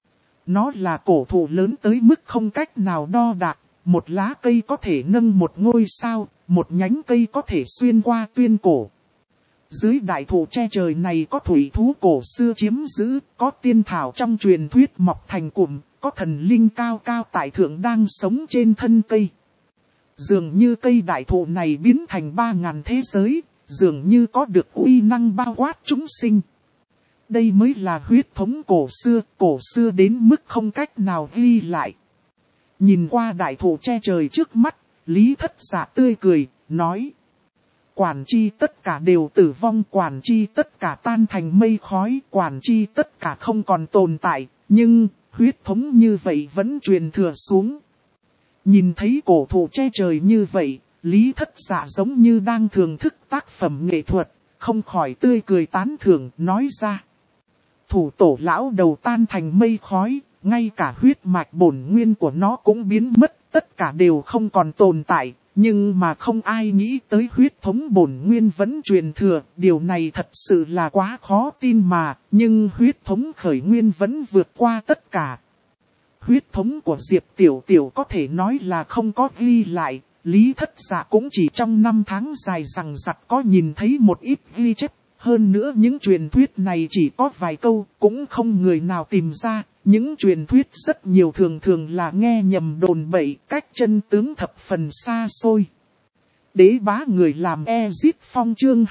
Nó là cổ thụ lớn tới mức không cách nào đo đạc, một lá cây có thể nâng một ngôi sao, một nhánh cây có thể xuyên qua tuyên cổ. Dưới đại thụ che trời này có thủy thú cổ xưa chiếm giữ, có tiên thảo trong truyền thuyết mọc thành cụm, có thần linh cao cao tại thượng đang sống trên thân cây. Dường như cây đại thụ này biến thành 3000 thế giới, dường như có được uy năng bao quát chúng sinh. Đây mới là huyết thống cổ xưa đến mức không cách nào ghi lại. Nhìn qua đại thụ che trời trước mắt, Lý Thất Dạ tươi cười, nói. Quản chi tất cả đều tử vong, quản chi tất cả tan thành mây khói, quản chi tất cả không còn tồn tại, nhưng huyết thống như vậy vẫn truyền thừa xuống. Nhìn thấy cổ thụ che trời như vậy, Lý Thất Dạ giống như đang thưởng thức tác phẩm nghệ thuật, không khỏi tươi cười tán thưởng, nói ra. Thủ tổ lão đầu tan thành mây khói, ngay cả huyết mạch bổn nguyên của nó cũng biến mất, tất cả đều không còn tồn tại. Nhưng mà không ai nghĩ tới huyết thống bổn nguyên vẫn truyền thừa, điều này thật sự là quá khó tin mà, nhưng huyết thống khởi nguyên vẫn vượt qua tất cả. Huyết thống của Diệp Tiểu Tiểu có thể nói là không có ghi lại, Lý Thất Dạ cũng chỉ trong 5 tháng dài rằng rặc có nhìn thấy một ít ghi chép. Hơn nữa những truyền thuyết này chỉ có vài câu, cũng không người nào tìm ra. Những truyền thuyết rất nhiều thường là nghe nhầm đồn bậy, cách chân tướng thập phần xa xôi. Đế bá người làm Ezit Phong chương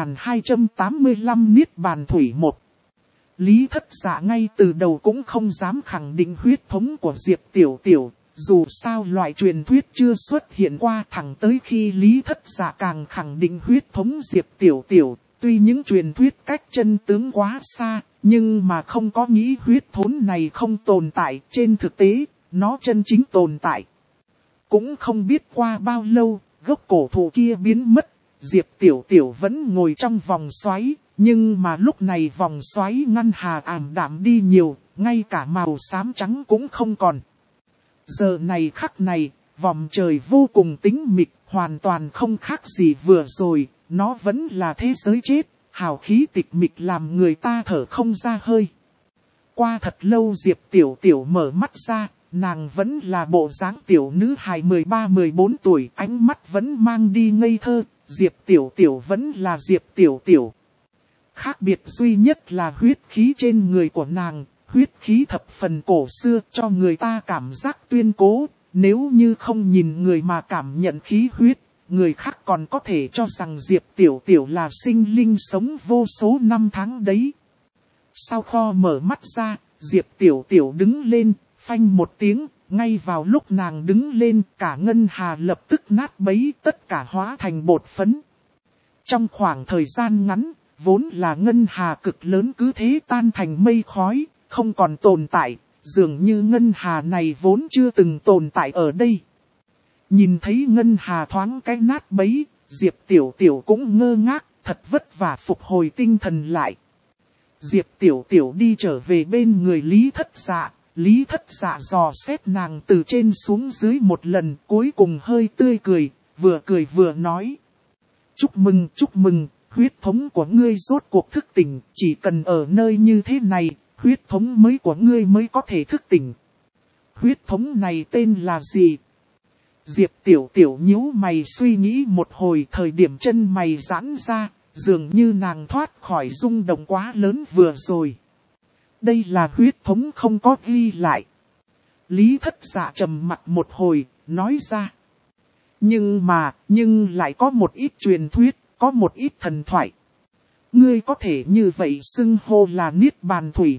2285 Niết Bàn Thủy 1. Lý Thất Dạ ngay từ đầu cũng không dám khẳng định huyết thống của Diệp Tiểu Tiểu, dù sao loại truyền thuyết chưa xuất hiện qua, thẳng tới khi Lý Thất Dạ càng khẳng định huyết thống Diệp Tiểu Tiểu. Tuy những truyền thuyết cách chân tướng quá xa, nhưng mà không có nghĩ huyết thống này không tồn tại, trên thực tế, nó chân chính tồn tại. Cũng không biết qua bao lâu, gốc cổ thụ kia biến mất, Diệp Tiểu Tiểu vẫn ngồi trong vòng xoáy, nhưng mà lúc này vòng xoáy ngân hà ảm đạm đi nhiều, ngay cả màu xám trắng cũng không còn. Giờ này khắc này, vòng trời vô cùng tĩnh mịch, hoàn toàn không khác gì vừa rồi. Nó vẫn là thế giới chết, hào khí tịch mịch làm người ta thở không ra hơi. Qua thật lâu Diệp Tiểu Tiểu mở mắt ra, nàng vẫn là bộ dáng tiểu nữ hài 13-14 tuổi, ánh mắt vẫn mang đi ngây thơ, Diệp Tiểu Tiểu vẫn là Diệp Tiểu Tiểu. Khác biệt duy nhất là huyết khí trên người của nàng, huyết khí thập phần cổ xưa cho người ta cảm giác tuyên cố, nếu như không nhìn người mà cảm nhận khí huyết. Người khác còn có thể cho rằng Diệp Tiểu Tiểu là sinh linh sống vô số năm tháng đấy. Sau kho mở mắt ra, Diệp Tiểu Tiểu đứng lên, phanh một tiếng, ngay vào lúc nàng đứng lên cả ngân hà lập tức nát bấy, tất cả hóa thành bột phấn. Trong khoảng thời gian ngắn, vốn là ngân hà cực lớn cứ thế tan thành mây khói, không còn tồn tại, dường như ngân hà này vốn chưa từng tồn tại ở đây. Nhìn thấy ngân hà thoáng cái nát bấy, Diệp Tiểu Tiểu cũng ngơ ngác, thật vất vả phục hồi tinh thần lại. Diệp Tiểu Tiểu đi trở về bên người Lý Thất Dạ, Lý Thất Dạ dò xét nàng từ trên xuống dưới một lần, cuối cùng hơi tươi cười vừa nói. Chúc mừng, huyết thống của ngươi rốt cuộc thức tỉnh, chỉ cần ở nơi như thế này, huyết thống mới của ngươi mới có thể thức tỉnh. Huyết thống này tên là gì? Diệp Tiểu Tiểu nhíu mày suy nghĩ một hồi, thời điểm chân mày giãn ra, dường như nàng thoát khỏi rung động quá lớn vừa rồi. Đây là huyết thống không có ghi lại. Lý Thất Dạ trầm mặt một hồi, nói ra. Nhưng lại có một ít truyền thuyết, có một ít thần thoại. Ngươi có thể như vậy xưng hô là Niết Bàn Thủy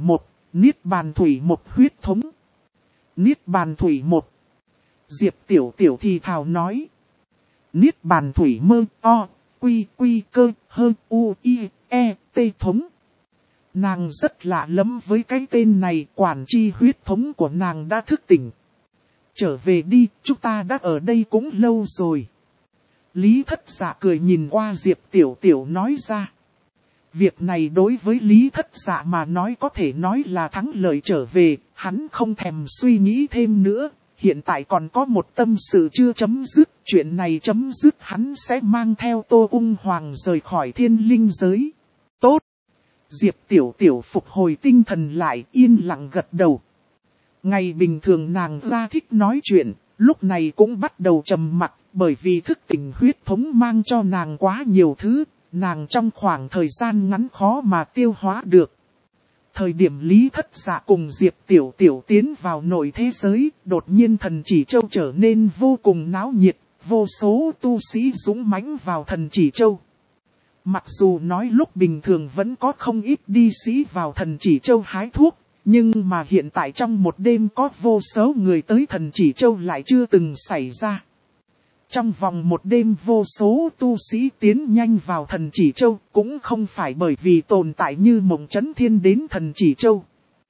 Một huyết thống. Niết Bàn Thủy Một. Diệp Tiểu Tiểu thì thào nói. Niết Bàn Thủy Mơ O, Quy Cơ Hơ U I E T thống. Nàng rất lạ lắm với cái tên này, quản chi huyết thống của nàng đã thức tỉnh. Trở về đi, chúng ta đã ở đây cũng lâu rồi. Lý Thất Dạ cười nhìn qua Diệp Tiểu Tiểu nói ra. Việc này đối với Lý Thất Dạ mà nói có thể nói là thắng lợi trở về, hắn không thèm suy nghĩ thêm nữa. Hiện tại còn có một tâm sự chưa chấm dứt, chuyện này chấm dứt hắn sẽ mang theo Tô Ung Hoàng rời khỏi thiên linh giới. Tốt! Diệp Tiểu Tiểu phục hồi tinh thần lại, yên lặng gật đầu. Ngày bình thường nàng ra thích nói chuyện, lúc này cũng bắt đầu trầm mặc, bởi vì thức tỉnh huyết thống mang cho nàng quá nhiều thứ, nàng trong khoảng thời gian ngắn khó mà tiêu hóa được. Thời điểm Lý Thất Dạ cùng Diệp Tiểu Tiểu tiến vào nội thế giới, đột nhiên Thần Chỉ Châu trở nên vô cùng náo nhiệt, vô số tu sĩ dũng mãnh vào Thần Chỉ Châu. Mặc dù nói lúc bình thường vẫn có không ít đi sĩ vào Thần Chỉ Châu hái thuốc, nhưng mà hiện tại trong một đêm có vô số người tới Thần Chỉ Châu lại chưa từng xảy ra. Trong vòng một đêm vô số tu sĩ tiến nhanh vào Thần Chỉ Châu cũng không phải bởi vì tồn tại như mộng chấn thiên đến Thần Chỉ Châu.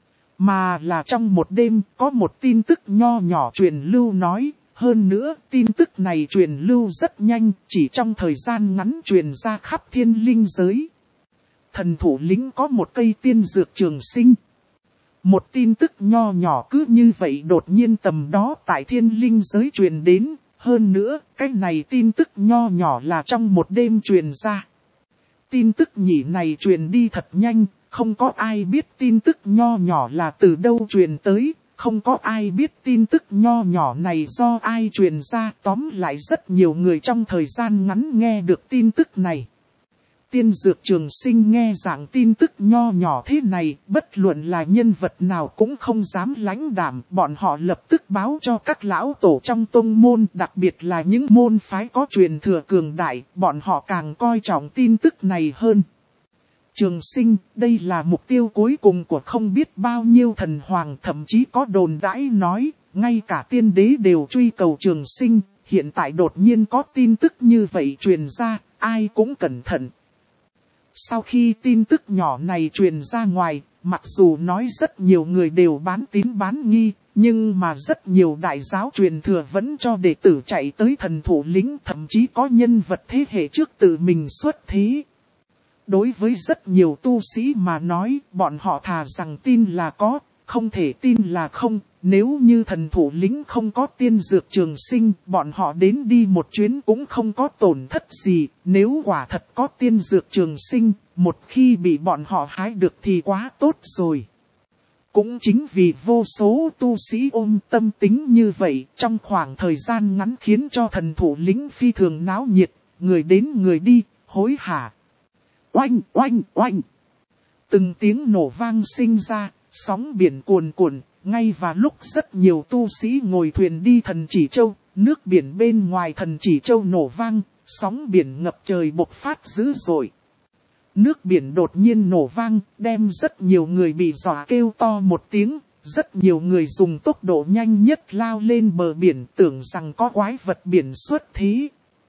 Mà là trong một đêm có một tin tức nho nhỏ truyền lưu nói, hơn nữa tin tức này truyền lưu rất nhanh, chỉ trong thời gian ngắn truyền ra khắp thiên linh giới. Thần thủ lĩnh có một cây tiên dược trường sinh. Một tin tức nho nhỏ cứ như vậy đột nhiên tầm đó tại thiên linh giới truyền đến. Hơn nữa, cái này tin tức nho nhỏ là trong một đêm truyền ra. Tin tức nhỉ này truyền đi thật nhanh, không có ai biết tin tức nho nhỏ là từ đâu truyền tới, không có ai biết tin tức nho nhỏ này do ai truyền ra. Tóm lại rất nhiều người trong thời gian ngắn nghe được tin tức này. Tiên dược trường sinh nghe dạng tin tức nho nhỏ thế này, bất luận là nhân vật nào cũng không dám lãnh đạm, bọn họ lập tức báo cho các lão tổ trong tông môn, đặc biệt là những môn phái có truyền thừa cường đại, bọn họ càng coi trọng tin tức này hơn. Trường sinh, đây là mục tiêu cuối cùng của không biết bao nhiêu thần hoàng, thậm chí có đồn đãi nói, ngay cả tiên đế đều truy cầu trường sinh, hiện tại đột nhiên có tin tức như vậy truyền ra, ai cũng cẩn thận. Sau khi tin tức nhỏ này truyền ra ngoài, mặc dù nói rất nhiều người đều bán tín bán nghi, nhưng mà rất nhiều đại giáo truyền thừa vẫn cho đệ tử chạy tới thần thủ lĩnh, thậm chí có nhân vật thế hệ trước tự mình xuất thế. Đối với rất nhiều tu sĩ mà nói, bọn họ thà rằng tin là có, không thể tin là không. Nếu như thần thủ lĩnh không có tiên dược trường sinh, bọn họ đến đi một chuyến cũng không có tổn thất gì. Nếu quả thật có tiên dược trường sinh, một khi bị bọn họ hái được thì quá tốt rồi. Cũng chính vì vô số tu sĩ ôm tâm tính như vậy, trong khoảng thời gian ngắn khiến cho thần thủ lĩnh phi thường náo nhiệt, người đến người đi, hối hả. Oanh, oanh, oanh. Từng tiếng nổ vang sinh ra, sóng biển cuồn cuộn. Ngay và lúc rất nhiều tu sĩ ngồi thuyền đi Thần Chỉ Châu, nước biển bên ngoài Thần Chỉ Châu nổ vang, sóng biển ngập trời bộc phát dữ dội. Nước biển đột nhiên nổ vang, đem rất nhiều người bị dọa kêu to một tiếng, rất nhiều người dùng tốc độ nhanh nhất lao lên bờ biển tưởng rằng có quái vật biển xuất thế.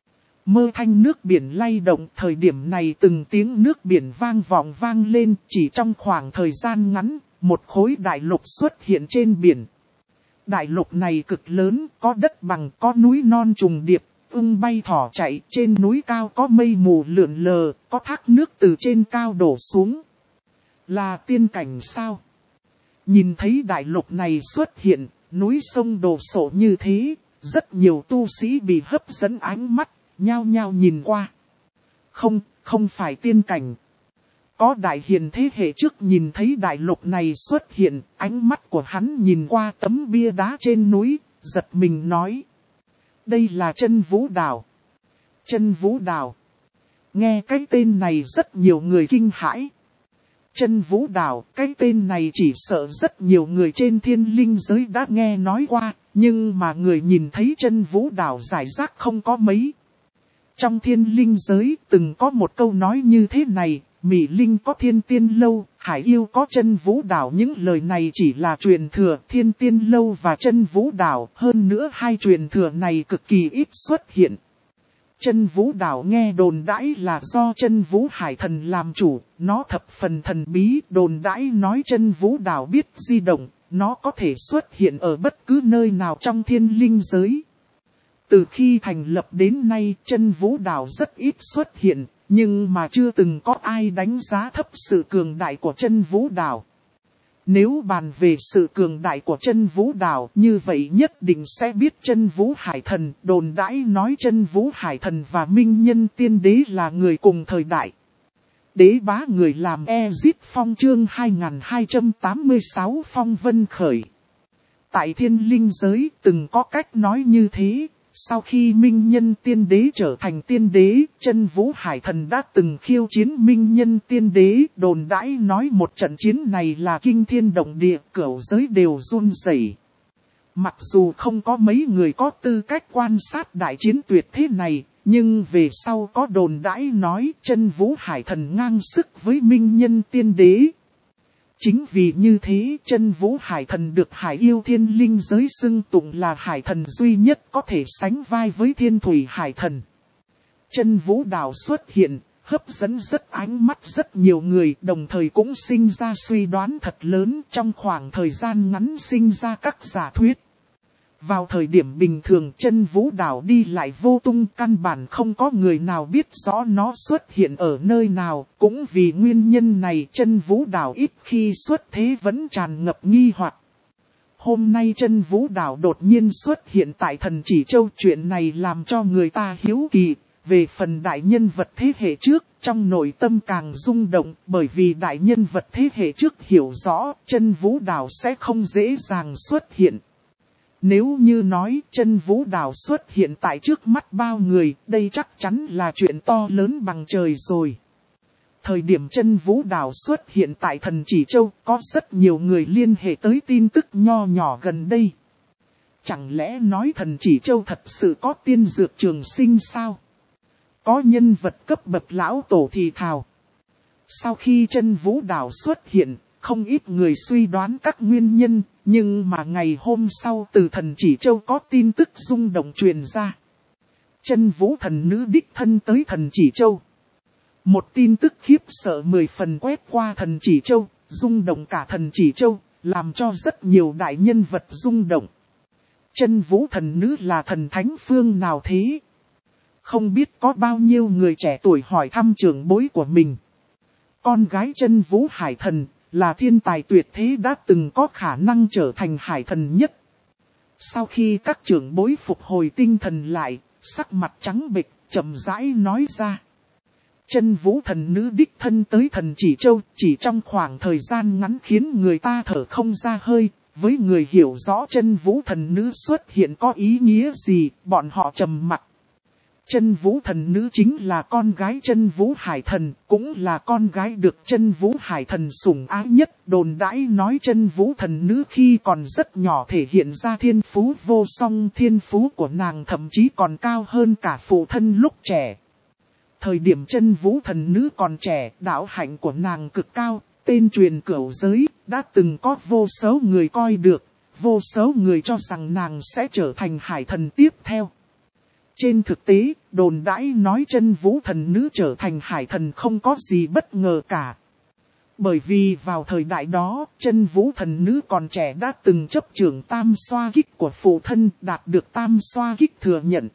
Mơ thanh nước biển lay động, thời điểm này từng tiếng nước biển vang vọng vang lên, chỉ trong khoảng thời gian ngắn, một khối đại lục xuất hiện trên biển. Đại lục này cực lớn, có đất bằng, có núi non trùng điệp, ưng bay thỏ chạy, trên núi cao có mây mù lượn lờ, có thác nước từ trên cao đổ xuống. Là tiên cảnh sao? Nhìn thấy đại lục này xuất hiện, núi sông đổ sộ như thế, rất nhiều tu sĩ bị hấp dẫn ánh mắt, nhao nhao nhìn qua. Không phải tiên cảnh. Có đại hiền thế hệ trước nhìn thấy đại lục này xuất hiện, ánh mắt của hắn nhìn qua tấm bia đá trên núi, giật mình nói. Đây là Chân Vũ Đảo. Chân Vũ Đảo. Nghe cái tên này rất nhiều người kinh hãi. Chân Vũ Đảo, cái tên này chỉ sợ rất nhiều người trên thiên linh giới đã nghe nói qua, nhưng mà người nhìn thấy Chân Vũ Đảo giải rác không có mấy. Trong thiên linh giới từng có một câu nói như thế này, Mỹ Linh có thiên tiên lâu, Hải Yêu có Chân Vũ Đảo. Những lời này chỉ là truyền thừa, thiên tiên lâu và Chân Vũ Đảo, hơn nữa hai truyền thừa này cực kỳ ít xuất hiện. Chân Vũ Đảo nghe đồn đãi là do Chân Vũ Hải Thần làm chủ, nó thập phần thần bí, đồn đãi nói Chân Vũ Đảo biết di động, nó có thể xuất hiện ở bất cứ nơi nào trong thiên linh giới. Từ khi thành lập đến nay, Chân Vũ Đảo rất ít xuất hiện, nhưng mà chưa từng có ai đánh giá thấp sự cường đại của Chân Vũ Đảo. Nếu bàn về sự cường đại của Chân Vũ Đảo, như vậy nhất định sẽ biết Chân Vũ Hải Thần. Đồn đãi nói Chân Vũ Hải Thần và Minh Nhân Tiên Đế là người cùng thời đại. Đế bá người làm Ezit Phong chương 2286 Phong Vân Khởi. Tại thiên linh giới từng có cách nói như thế. Sau khi Minh Nhân Tiên Đế trở thành tiên đế, Chân Vũ Hải Thần đã từng khiêu chiến Minh Nhân Tiên Đế, đồn đãi nói một trận chiến này là kinh thiên động địa, cửu giới đều run rẩy. Mặc dù không có mấy người có tư cách quan sát đại chiến tuyệt thế này, nhưng về sau có đồn đãi nói Chân Vũ Hải Thần ngang sức với Minh Nhân Tiên Đế. Chính vì như thế, Chân Vũ Hải Thần được Hải Yêu thiên linh giới xưng tụng là Hải Thần duy nhất có thể sánh vai với Thiên Thủy Hải Thần. Chân Vũ Đảo xuất hiện, hấp dẫn rất ánh mắt rất nhiều người, đồng thời cũng sinh ra suy đoán thật lớn, trong khoảng thời gian ngắn sinh ra các giả thuyết. Vào thời điểm bình thường Chân Vũ Đảo đi lại vô tung, căn bản không có người nào biết rõ nó xuất hiện ở nơi nào. Cũng vì nguyên nhân này Chân Vũ Đảo ít khi xuất thế vẫn tràn ngập nghi hoặc. Hôm nay Chân Vũ Đảo đột nhiên xuất hiện tại Thần Chỉ Châu, chuyện này làm cho người ta hiếu kỳ. Về phần đại nhân vật thế hệ trước, trong nội tâm càng rung động, bởi vì đại nhân vật thế hệ trước hiểu rõ Chân Vũ Đảo sẽ không dễ dàng xuất hiện. Nếu như nói Chân Vũ Đảo xuất hiện tại trước mắt bao người, đây chắc chắn là chuyện to lớn bằng trời rồi. Thời điểm Chân Vũ Đảo xuất hiện tại Thần Chỉ Châu, có rất nhiều người liên hệ tới tin tức nho nhỏ gần đây. Chẳng lẽ nói Thần Chỉ Châu thật sự có tiên dược trường sinh sao? Có nhân vật cấp bậc lão tổ thì thào. Sau khi Chân Vũ Đảo xuất hiện, không ít người suy đoán các nguyên nhân, nhưng mà ngày hôm sau từ Thần Chỉ Châu có tin tức rung động truyền ra. Chân Vũ thần nữ đích thân tới Thần Chỉ Châu. Một tin tức khiếp sợ 10 phần quét qua Thần Chỉ Châu, rung động cả Thần Chỉ Châu, làm cho rất nhiều đại nhân vật rung động. Chân Vũ thần nữ là thần thánh phương nào thế? Không biết có bao nhiêu người trẻ tuổi hỏi thăm trưởng bối của mình. Con gái Chân Vũ Hải Thần là thiên tài tuyệt thế đã từng có khả năng trở thành Hải Thần nhất. Sau khi các trưởng bối phục hồi tinh thần lại, sắc mặt trắng bệch, chậm rãi nói ra. Chân Vũ thần nữ đích thân tới Thần Chỉ Châu, chỉ trong khoảng thời gian ngắn khiến người ta thở không ra hơi. Với người hiểu rõ Chân Vũ thần nữ xuất hiện có ý nghĩa gì, bọn họ trầm mặc. Chân Vũ thần nữ chính là con gái Chân Vũ Hải Thần, cũng là con gái được Chân Vũ Hải Thần sủng ái nhất. Đồn đãi nói Chân Vũ thần nữ khi còn rất nhỏ thể hiện ra thiên phú vô song, thiên phú của nàng thậm chí còn cao hơn cả phụ thân lúc trẻ. Thời điểm Chân Vũ thần nữ còn trẻ, đạo hạnh của nàng cực cao, tên truyền cửu giới, đã từng có vô số người coi được, vô số người cho rằng nàng sẽ trở thành Hải Thần tiếp theo. Trên thực tế, đồn đãi nói chân vũ thần nữ trở thành hải thần không có gì bất ngờ cả. Bởi vì vào thời đại đó, chân vũ thần nữ còn trẻ đã từng chấp trưởng tam xoa kích của phụ thân, đạt được tam xoa kích thừa nhận.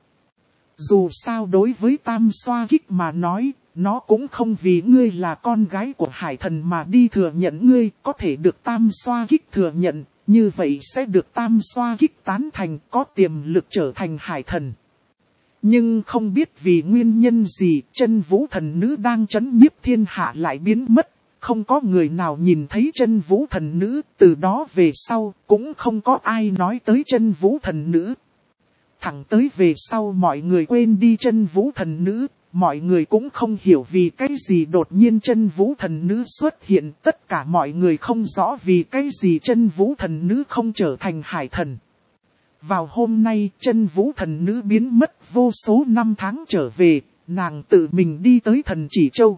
Dù sao đối với tam xoa kích mà nói, nó cũng không vì ngươi là con gái của hải thần mà đi thừa nhận ngươi có thể được tam xoa kích thừa nhận, như vậy sẽ được tam xoa kích tán thành có tiềm lực trở thành hải thần. Nhưng không biết vì nguyên nhân gì chân vũ thần nữ đang trấn nhiếp thiên hạ lại biến mất. Không có người nào nhìn thấy chân vũ thần nữ, từ đó về sau cũng không có ai nói tới chân vũ thần nữ. Thẳng tới về sau mọi người quên đi chân vũ thần nữ, mọi người cũng không hiểu vì cái gì đột nhiên chân vũ thần nữ xuất hiện. Tất cả mọi người không rõ vì cái gì chân vũ thần nữ không trở thành hải thần. Vào hôm nay chân vũ thần nữ biến mất vô số năm tháng trở về, nàng tự mình đi tới thần chỉ châu.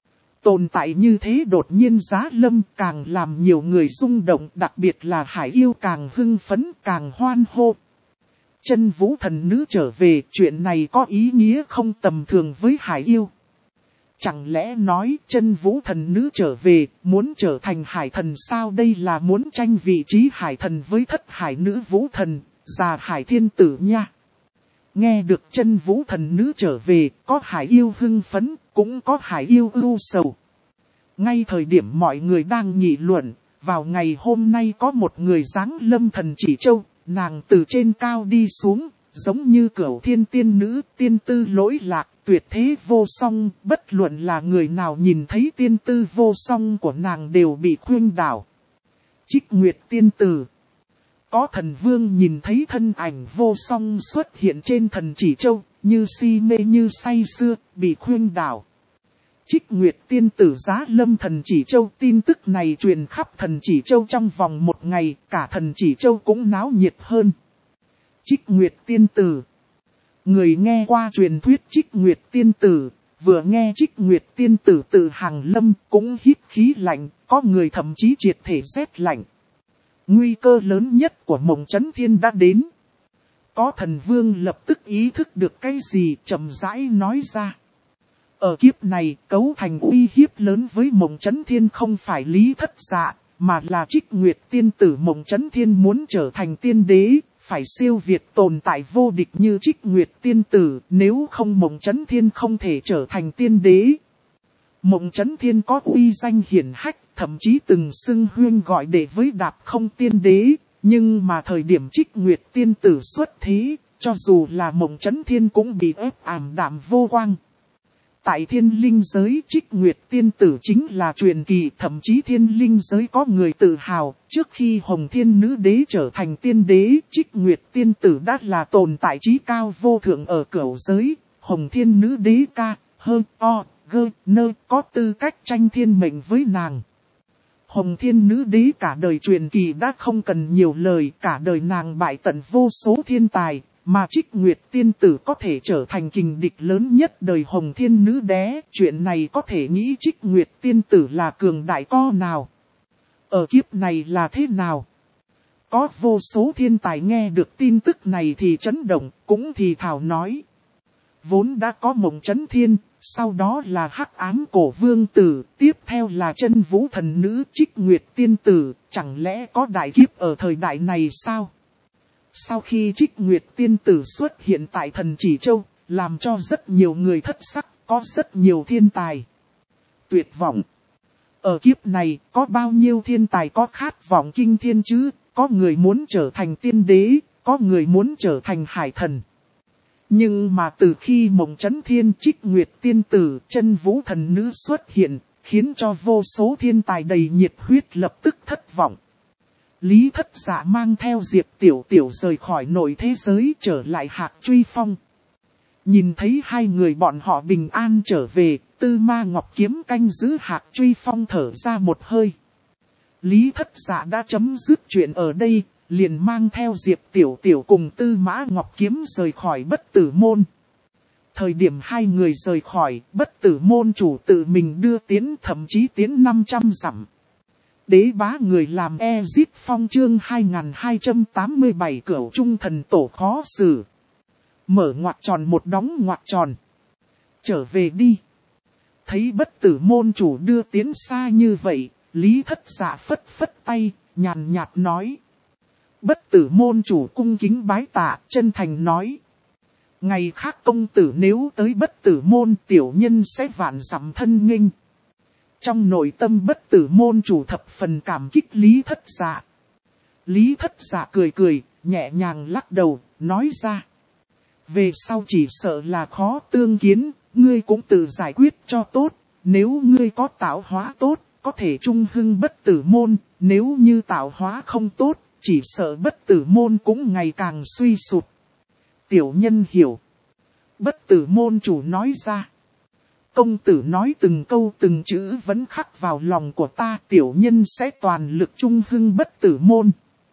Tồn tại như thế đột nhiên giá lâm càng làm nhiều người rung động, đặc biệt là hải yêu càng hưng phấn càng hoan hô. Chân vũ thần nữ trở về, chuyện này có ý nghĩa không tầm thường với hải yêu. Chẳng lẽ nói chân vũ thần nữ trở về, muốn trở thành hải thần sao? Đây là muốn tranh vị trí hải thần với thất hải nữ vũ thần, già hải thiên tử nha. Nghe được chân vũ thần nữ trở về, có hải yêu hưng phấn, cũng có hải yêu ưu sầu. Ngay thời điểm mọi người đang nghị luận, vào ngày hôm nay có một người giáng lâm thần chỉ châu, nàng từ trên cao đi xuống, giống như cửu thiên tiên nữ, tiên tư lỗi lạc, tuyệt thế vô song, bất luận là người nào nhìn thấy tiên tư vô song của nàng đều bị khuynh đảo. Trích Nguyệt tiên tử. Có thần vương nhìn thấy thân ảnh vô song xuất hiện trên thần chỉ châu, như si mê như say sưa, bị khuynh đảo. Trích Nguyệt tiên tử giá lâm thần chỉ châu, tin tức này truyền khắp thần chỉ châu trong vòng một ngày, cả thần chỉ châu cũng náo nhiệt hơn. Trích Nguyệt tiên tử. Người nghe qua truyền thuyết Trích Nguyệt tiên tử, vừa nghe Trích Nguyệt tiên tử từ hàng lâm cũng hít khí lạnh, có người thậm chí triệt thể rét lạnh. Nguy cơ lớn nhất của Mộng Chấn Thiên đã đến. Có thần vương lập tức ý thức được cái gì chậm rãi nói ra. Ở kiếp này, cấu thành uy hiếp lớn với Mộng Chấn Thiên không phải Lý Thất Dạ, mà là Trích Nguyệt tiên tử. Mộng Chấn Thiên muốn trở thành tiên đế, phải siêu việt tồn tại vô địch như Trích Nguyệt tiên tử, nếu không Mộng Chấn Thiên không thể trở thành tiên đế. Mộng Chấn Thiên có uy danh hiển hách, thậm chí từng xưng huyên gọi đệ với Đạp Không tiên đế, nhưng mà thời điểm Trích Nguyệt tiên tử xuất thế, cho dù là Mộng Chấn Thiên cũng bị ép ảm đạm vô quang. Tại thiên linh giới Trích Nguyệt tiên tử chính là truyền kỳ, thậm chí thiên linh giới có người tự hào, trước khi Hồng Thiên nữ đế trở thành tiên đế, Trích Nguyệt tiên tử đã là tồn tại chí cao vô thượng ở cửu giới, Hồng Thiên nữ đế ca, hơ, o, gơ, nơ, có tư cách tranh thiên mệnh với nàng. Hồng Thiên nữ đế cả đời truyền kỳ đã không cần nhiều lời, cả đời nàng bại tận vô số thiên tài. Mà Trích Nguyệt tiên tử có thể trở thành kình địch lớn nhất đời Hồng Thiên nữ đế, chuyện này có thể nghĩ Trích Nguyệt tiên tử là cường đại co nào. Ở kiếp này là thế nào? Có vô số thiên tài nghe được tin tức này thì chấn động, cũng thì thảo nói. Vốn đã có Mộng Chấn Thiên, sau đó là Hắc Ám Cổ Vương Tử, tiếp theo là Chân Vũ Thần Nữ Trích Nguyệt tiên tử, chẳng lẽ có đại kiếp ở thời đại này sao? Sau khi Trích Nguyệt tiên tử xuất hiện tại thần chỉ châu, làm cho rất nhiều người thất sắc, có rất nhiều thiên tài tuyệt vọng. Ở kiếp này, có bao nhiêu thiên tài có khát vọng kinh thiên chứ, có người muốn trở thành tiên đế, có người muốn trở thành hải thần. Nhưng mà từ khi Mộng Chấn Thiên Trích Nguyệt tiên tử Chân Vũ thần nữ xuất hiện, khiến cho vô số thiên tài đầy nhiệt huyết lập tức thất vọng. Lý Thất Dạ mang theo Diệp Tiểu Tiểu rời khỏi nội thế giới trở lại Hạc Truy Phong. Nhìn thấy hai người bọn họ bình an trở về, Tư Ma Ngọc Kiếm canh giữ Hạc Truy Phong thở ra một hơi. Lý Thất Dạ đã chấm dứt chuyện ở đây, liền mang theo Diệp Tiểu Tiểu cùng Tư Mã Ngọc Kiếm rời khỏi Bất Tử Môn. Thời điểm hai người rời khỏi, Bất Tử Môn chủ tự mình đưa tiến, thậm chí tiến 500 dặm. Đế bá người làm Ezit Phong chương 2287 Cửu Trung Thần Tổ khó xử. Mở ngoặc tròn một đóng ngoặc tròn. Trở về đi. Thấy Bất Tử môn chủ đưa tiến xa như vậy, Lý Thất Dạ phất phất tay, nhàn nhạt nói. Bất Tử môn chủ cung kính bái tạ, chân thành nói. Ngày khác công tử nếu tới Bất Tử môn, tiểu nhân sẽ vạn dặm thân nghênh. Trong nội tâm Bất Tử môn chủ thập phần cảm kích Lý Thất Dạ. Lý Thất Dạ cười cười, nhẹ nhàng lắc đầu, nói ra. Về sau chỉ sợ là khó tương kiến, ngươi cũng tự giải quyết cho tốt. Nếu ngươi có tạo hóa tốt, có thể trung hưng Bất Tử môn. Nếu như tạo hóa không tốt, chỉ sợ Bất Tử môn cũng ngày càng suy sụp. Tiểu nhân hiểu. Bất Tử môn chủ nói ra. Công tử nói từng câu từng chữ vẫn khắc vào lòng của ta, tiểu nhân sẽ toàn lực trung hưng Bất Tử môn.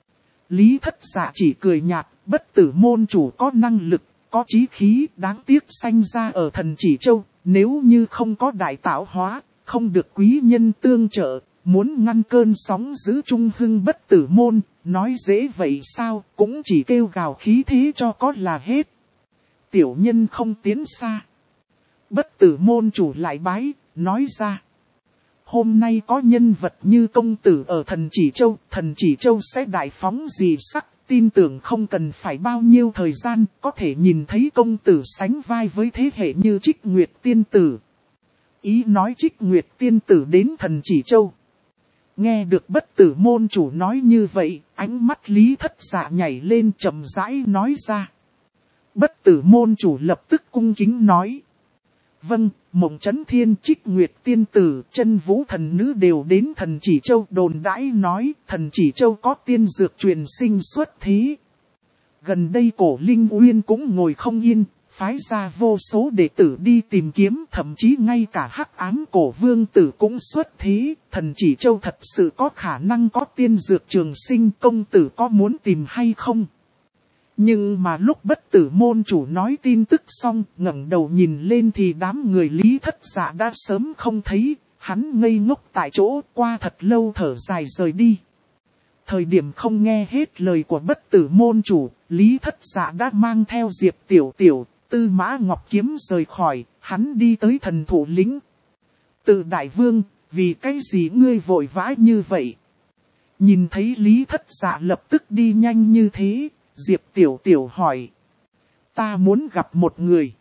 Lý Thất Dạ chỉ cười nhạt, Bất Tử môn chủ có năng lực, có chí khí, đáng tiếc sanh ra ở Thần Chỉ Châu, nếu như không có đại tạo hóa, không được quý nhân tương trợ, muốn ngăn cơn sóng giữ trung hưng Bất Tử môn, nói dễ vậy sao, cũng chỉ kêu gào khí thế cho có là hết. Tiểu nhân không tiến xa. Bất Tử môn chủ lại bái, nói ra. Hôm nay có nhân vật như công tử ở Thần Chỉ Châu sẽ đại phóng dị sắc, tin tưởng không cần phải bao nhiêu thời gian, có thể nhìn thấy công tử sánh vai với thế hệ như Trích Nguyệt tiên tử. Ý nói Trích Nguyệt tiên tử đến Thần Chỉ Châu. Nghe được Bất Tử môn chủ nói như vậy, ánh mắt Lý Thất Dạ nhảy lên chậm rãi nói ra. Bất Tử môn chủ lập tức cung kính nói. Vâng, Mộng Chấn Thiên, Trích Nguyệt tiên tử, Chân Vũ thần nữ đều đến Thần Chỉ Châu, đồn đãi nói Thần Chỉ Châu có tiên dược truyền sinh xuất thế. Gần đây Cổ Linh Uyên cũng ngồi không yên, phái ra vô số đệ tử đi tìm kiếm, thậm chí ngay cả Hắc Ám Cổ Vương tử cũng xuất thế. Thần Chỉ Châu thật sự có khả năng có tiên dược trường sinh, công tử có muốn tìm hay không? Nhưng mà lúc Bất Tử môn chủ nói tin tức xong, ngẩng đầu nhìn lên thì đám người Lý Thất Dạ đã sớm không thấy, hắn ngây ngốc tại chỗ, qua thật lâu thở dài rời đi. Thời điểm không nghe hết lời của Bất Tử môn chủ, Lý Thất Dạ đã mang theo Diệp Tiểu Tiểu, Tư Mã Ngọc Kiếm rời khỏi, hắn đi tới Thần Thủ Lĩnh. Tự đại vương, vì cái gì ngươi vội vã như vậy? Nhìn thấy Lý Thất Dạ lập tức đi nhanh như thế, Diệp Tiểu Tiểu hỏi. Ta muốn gặp một người.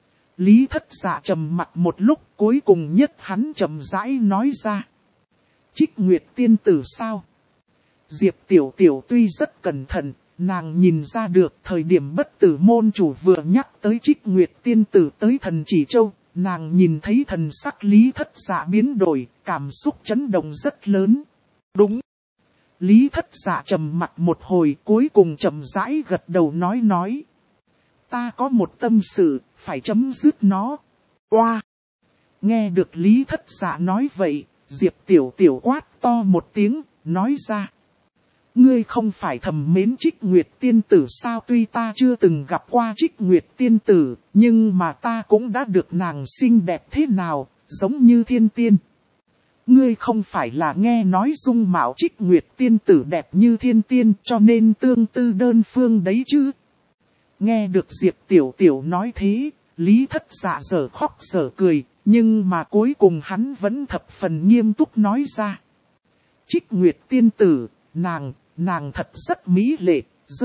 Lý Thất Dạ trầm mặt một lúc, cuối cùng nhất hắn chậm rãi nói ra. Trích Nguyệt tiên tử sao? Diệp Tiểu Tiểu tuy rất cẩn thận, nàng nhìn ra được thời điểm Bất Tử môn chủ vừa nhắc tới Trích Nguyệt tiên tử tới Thần Chỉ Châu, nàng nhìn thấy thần sắc Lý Thất Dạ biến đổi, cảm xúc chấn động rất lớn. Đúng. Lý Thất Dạ trầm mặt một hồi, cuối cùng chậm rãi gật đầu nói. Ta có một tâm sự, phải chấm dứt nó. Oa! Nghe được Lý Thất Dạ nói vậy, Diệp Tiểu Tiểu quát to một tiếng, nói ra. Ngươi không phải thầm mến Trích Nguyệt tiên tử sao? Tuy ta chưa từng gặp qua Trích Nguyệt tiên tử, nhưng mà ta cũng đã được nàng xinh đẹp thế nào, giống như thiên tiên. Ngươi không phải là nghe nói dung mạo Trích Nguyệt tiên tử đẹp như thiên tiên cho nên tương tư đơn phương đấy chứ? Nghe được Diệp Tiểu Tiểu nói thế, Lý Thất Dạ dở khóc dở cười, nhưng mà cuối cùng hắn vẫn thập phần nghiêm túc nói ra. Trích Nguyệt tiên tử, nàng thật rất mỹ lệ,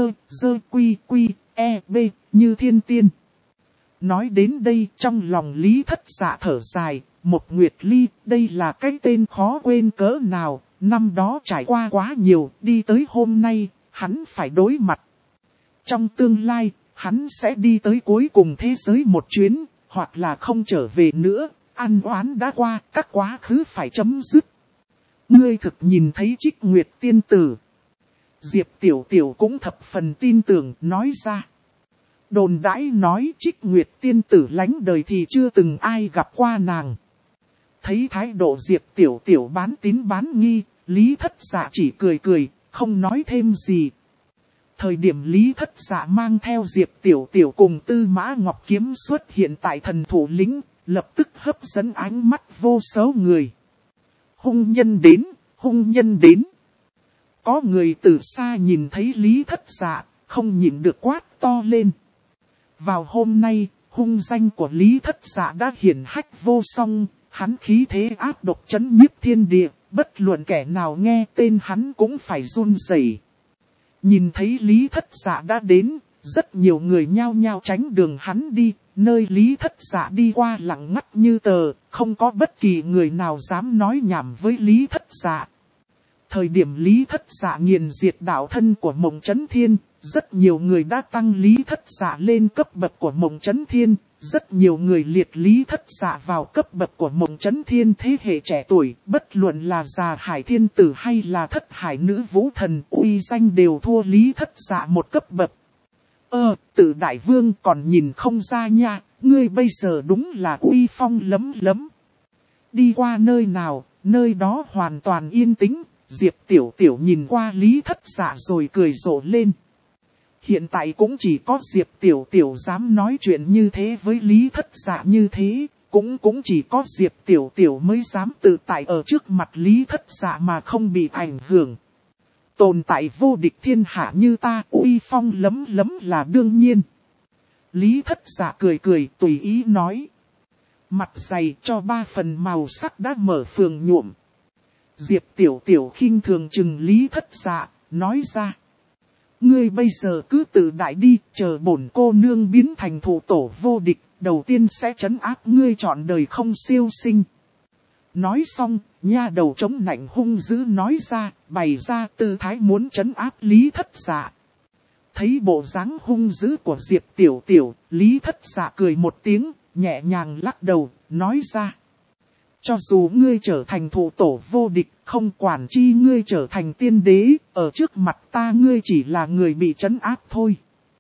quy, như thiên tiên. Nói đến đây trong lòng Lý Thất Dạ thở dài, một Nguyệt Ly, đây là cái tên khó quên cỡ nào, năm đó trải qua quá nhiều, đi tới hôm nay, hắn phải đối mặt. Trong tương lai, hắn sẽ đi tới cuối cùng thế giới một chuyến, hoặc là không trở về nữa, ăn oán đã qua, các quá khứ phải chấm dứt. Ngươi thực nhìn thấy Trích Nguyệt tiên tử. Diệp Tiểu Tiểu cũng thập phần tin tưởng, nói ra. Đồn đãi nói Trích Nguyệt tiên tử lánh đời thì chưa từng ai gặp qua nàng. Thấy thái độ Diệp Tiểu Tiểu bán tín bán nghi, Lý Thất Dạ chỉ cười cười, không nói thêm gì. Thời điểm Lý Thất Dạ mang theo Diệp Tiểu Tiểu cùng Tư Mã Ngọc Kiếm xuất hiện tại Thần Thủ Lĩnh, lập tức hấp dẫn ánh mắt vô số người. Hung nhân đến. Có người từ xa nhìn thấy Lý Thất Dạ, không nhịn được quát to lên. Vào hôm nay, hung danh của Lý Thất Dạ đã hiển hách vô song, hắn khí thế áp độc chấn nhiếp thiên địa, bất luận kẻ nào nghe tên hắn cũng phải run rẩy. Nhìn thấy Lý Thất Dạ đã đến, rất nhiều người nhao nhao tránh đường hắn đi, nơi Lý Thất Dạ đi qua lặng ngắt như tờ, không có bất kỳ người nào dám nói nhảm với Lý Thất Dạ. Thời điểm Lý Thất Dạ nghiền diệt đạo thân của Mộng Chấn Thiên, rất nhiều người đã tăng Lý Thất Dạ lên cấp bậc của Mộng Chấn Thiên, rất nhiều người liệt Lý Thất Dạ vào cấp bậc của Mộng Chấn Thiên thế hệ trẻ tuổi, bất luận là Già Hải Thiên Tử hay là Thất Hải Nữ Vũ Thần, uy danh đều thua Lý Thất Dạ một cấp bậc. Tự đại vương còn nhìn không ra nha, ngươi bây giờ đúng là uy phong lấm lấm. Đi qua nơi nào, nơi đó hoàn toàn yên tĩnh, Diệp Tiểu Tiểu nhìn qua Lý Thất Dạ rồi cười rộ lên. Hiện tại cũng chỉ có Diệp Tiểu Tiểu dám nói chuyện như thế với Lý Thất Dạ như thế, cũng chỉ có Diệp Tiểu Tiểu mới dám tự tại ở trước mặt Lý Thất Dạ mà không bị ảnh hưởng. Tồn tại vô địch thiên hạ như ta, uy phong lấm lấm là đương nhiên. Lý Thất Dạ cười cười tùy ý nói. Mặt dày cho 3 phần màu sắc đã mở phường nhuộm. Diệp Tiểu Tiểu khinh thường chừng Lý Thất Dạ, nói ra. Ngươi bây giờ cứ tự đại đi, chờ bổn cô nương biến thành thủ tổ vô địch, đầu tiên sẽ trấn áp ngươi trọn đời không siêu sinh. Nói xong, nha đầu chống nạnh hung dữ nói ra, bày ra tư thái muốn trấn áp Lý Thất Dạ. Thấy bộ dáng hung dữ của Diệp Tiểu Tiểu, Lý Thất Dạ cười một tiếng, nhẹ nhàng lắc đầu, nói ra. Cho dù ngươi trở thành thủ tổ vô địch, không quản chi ngươi trở thành tiên đế, ở trước mặt ta ngươi chỉ là người bị trấn áp thôi.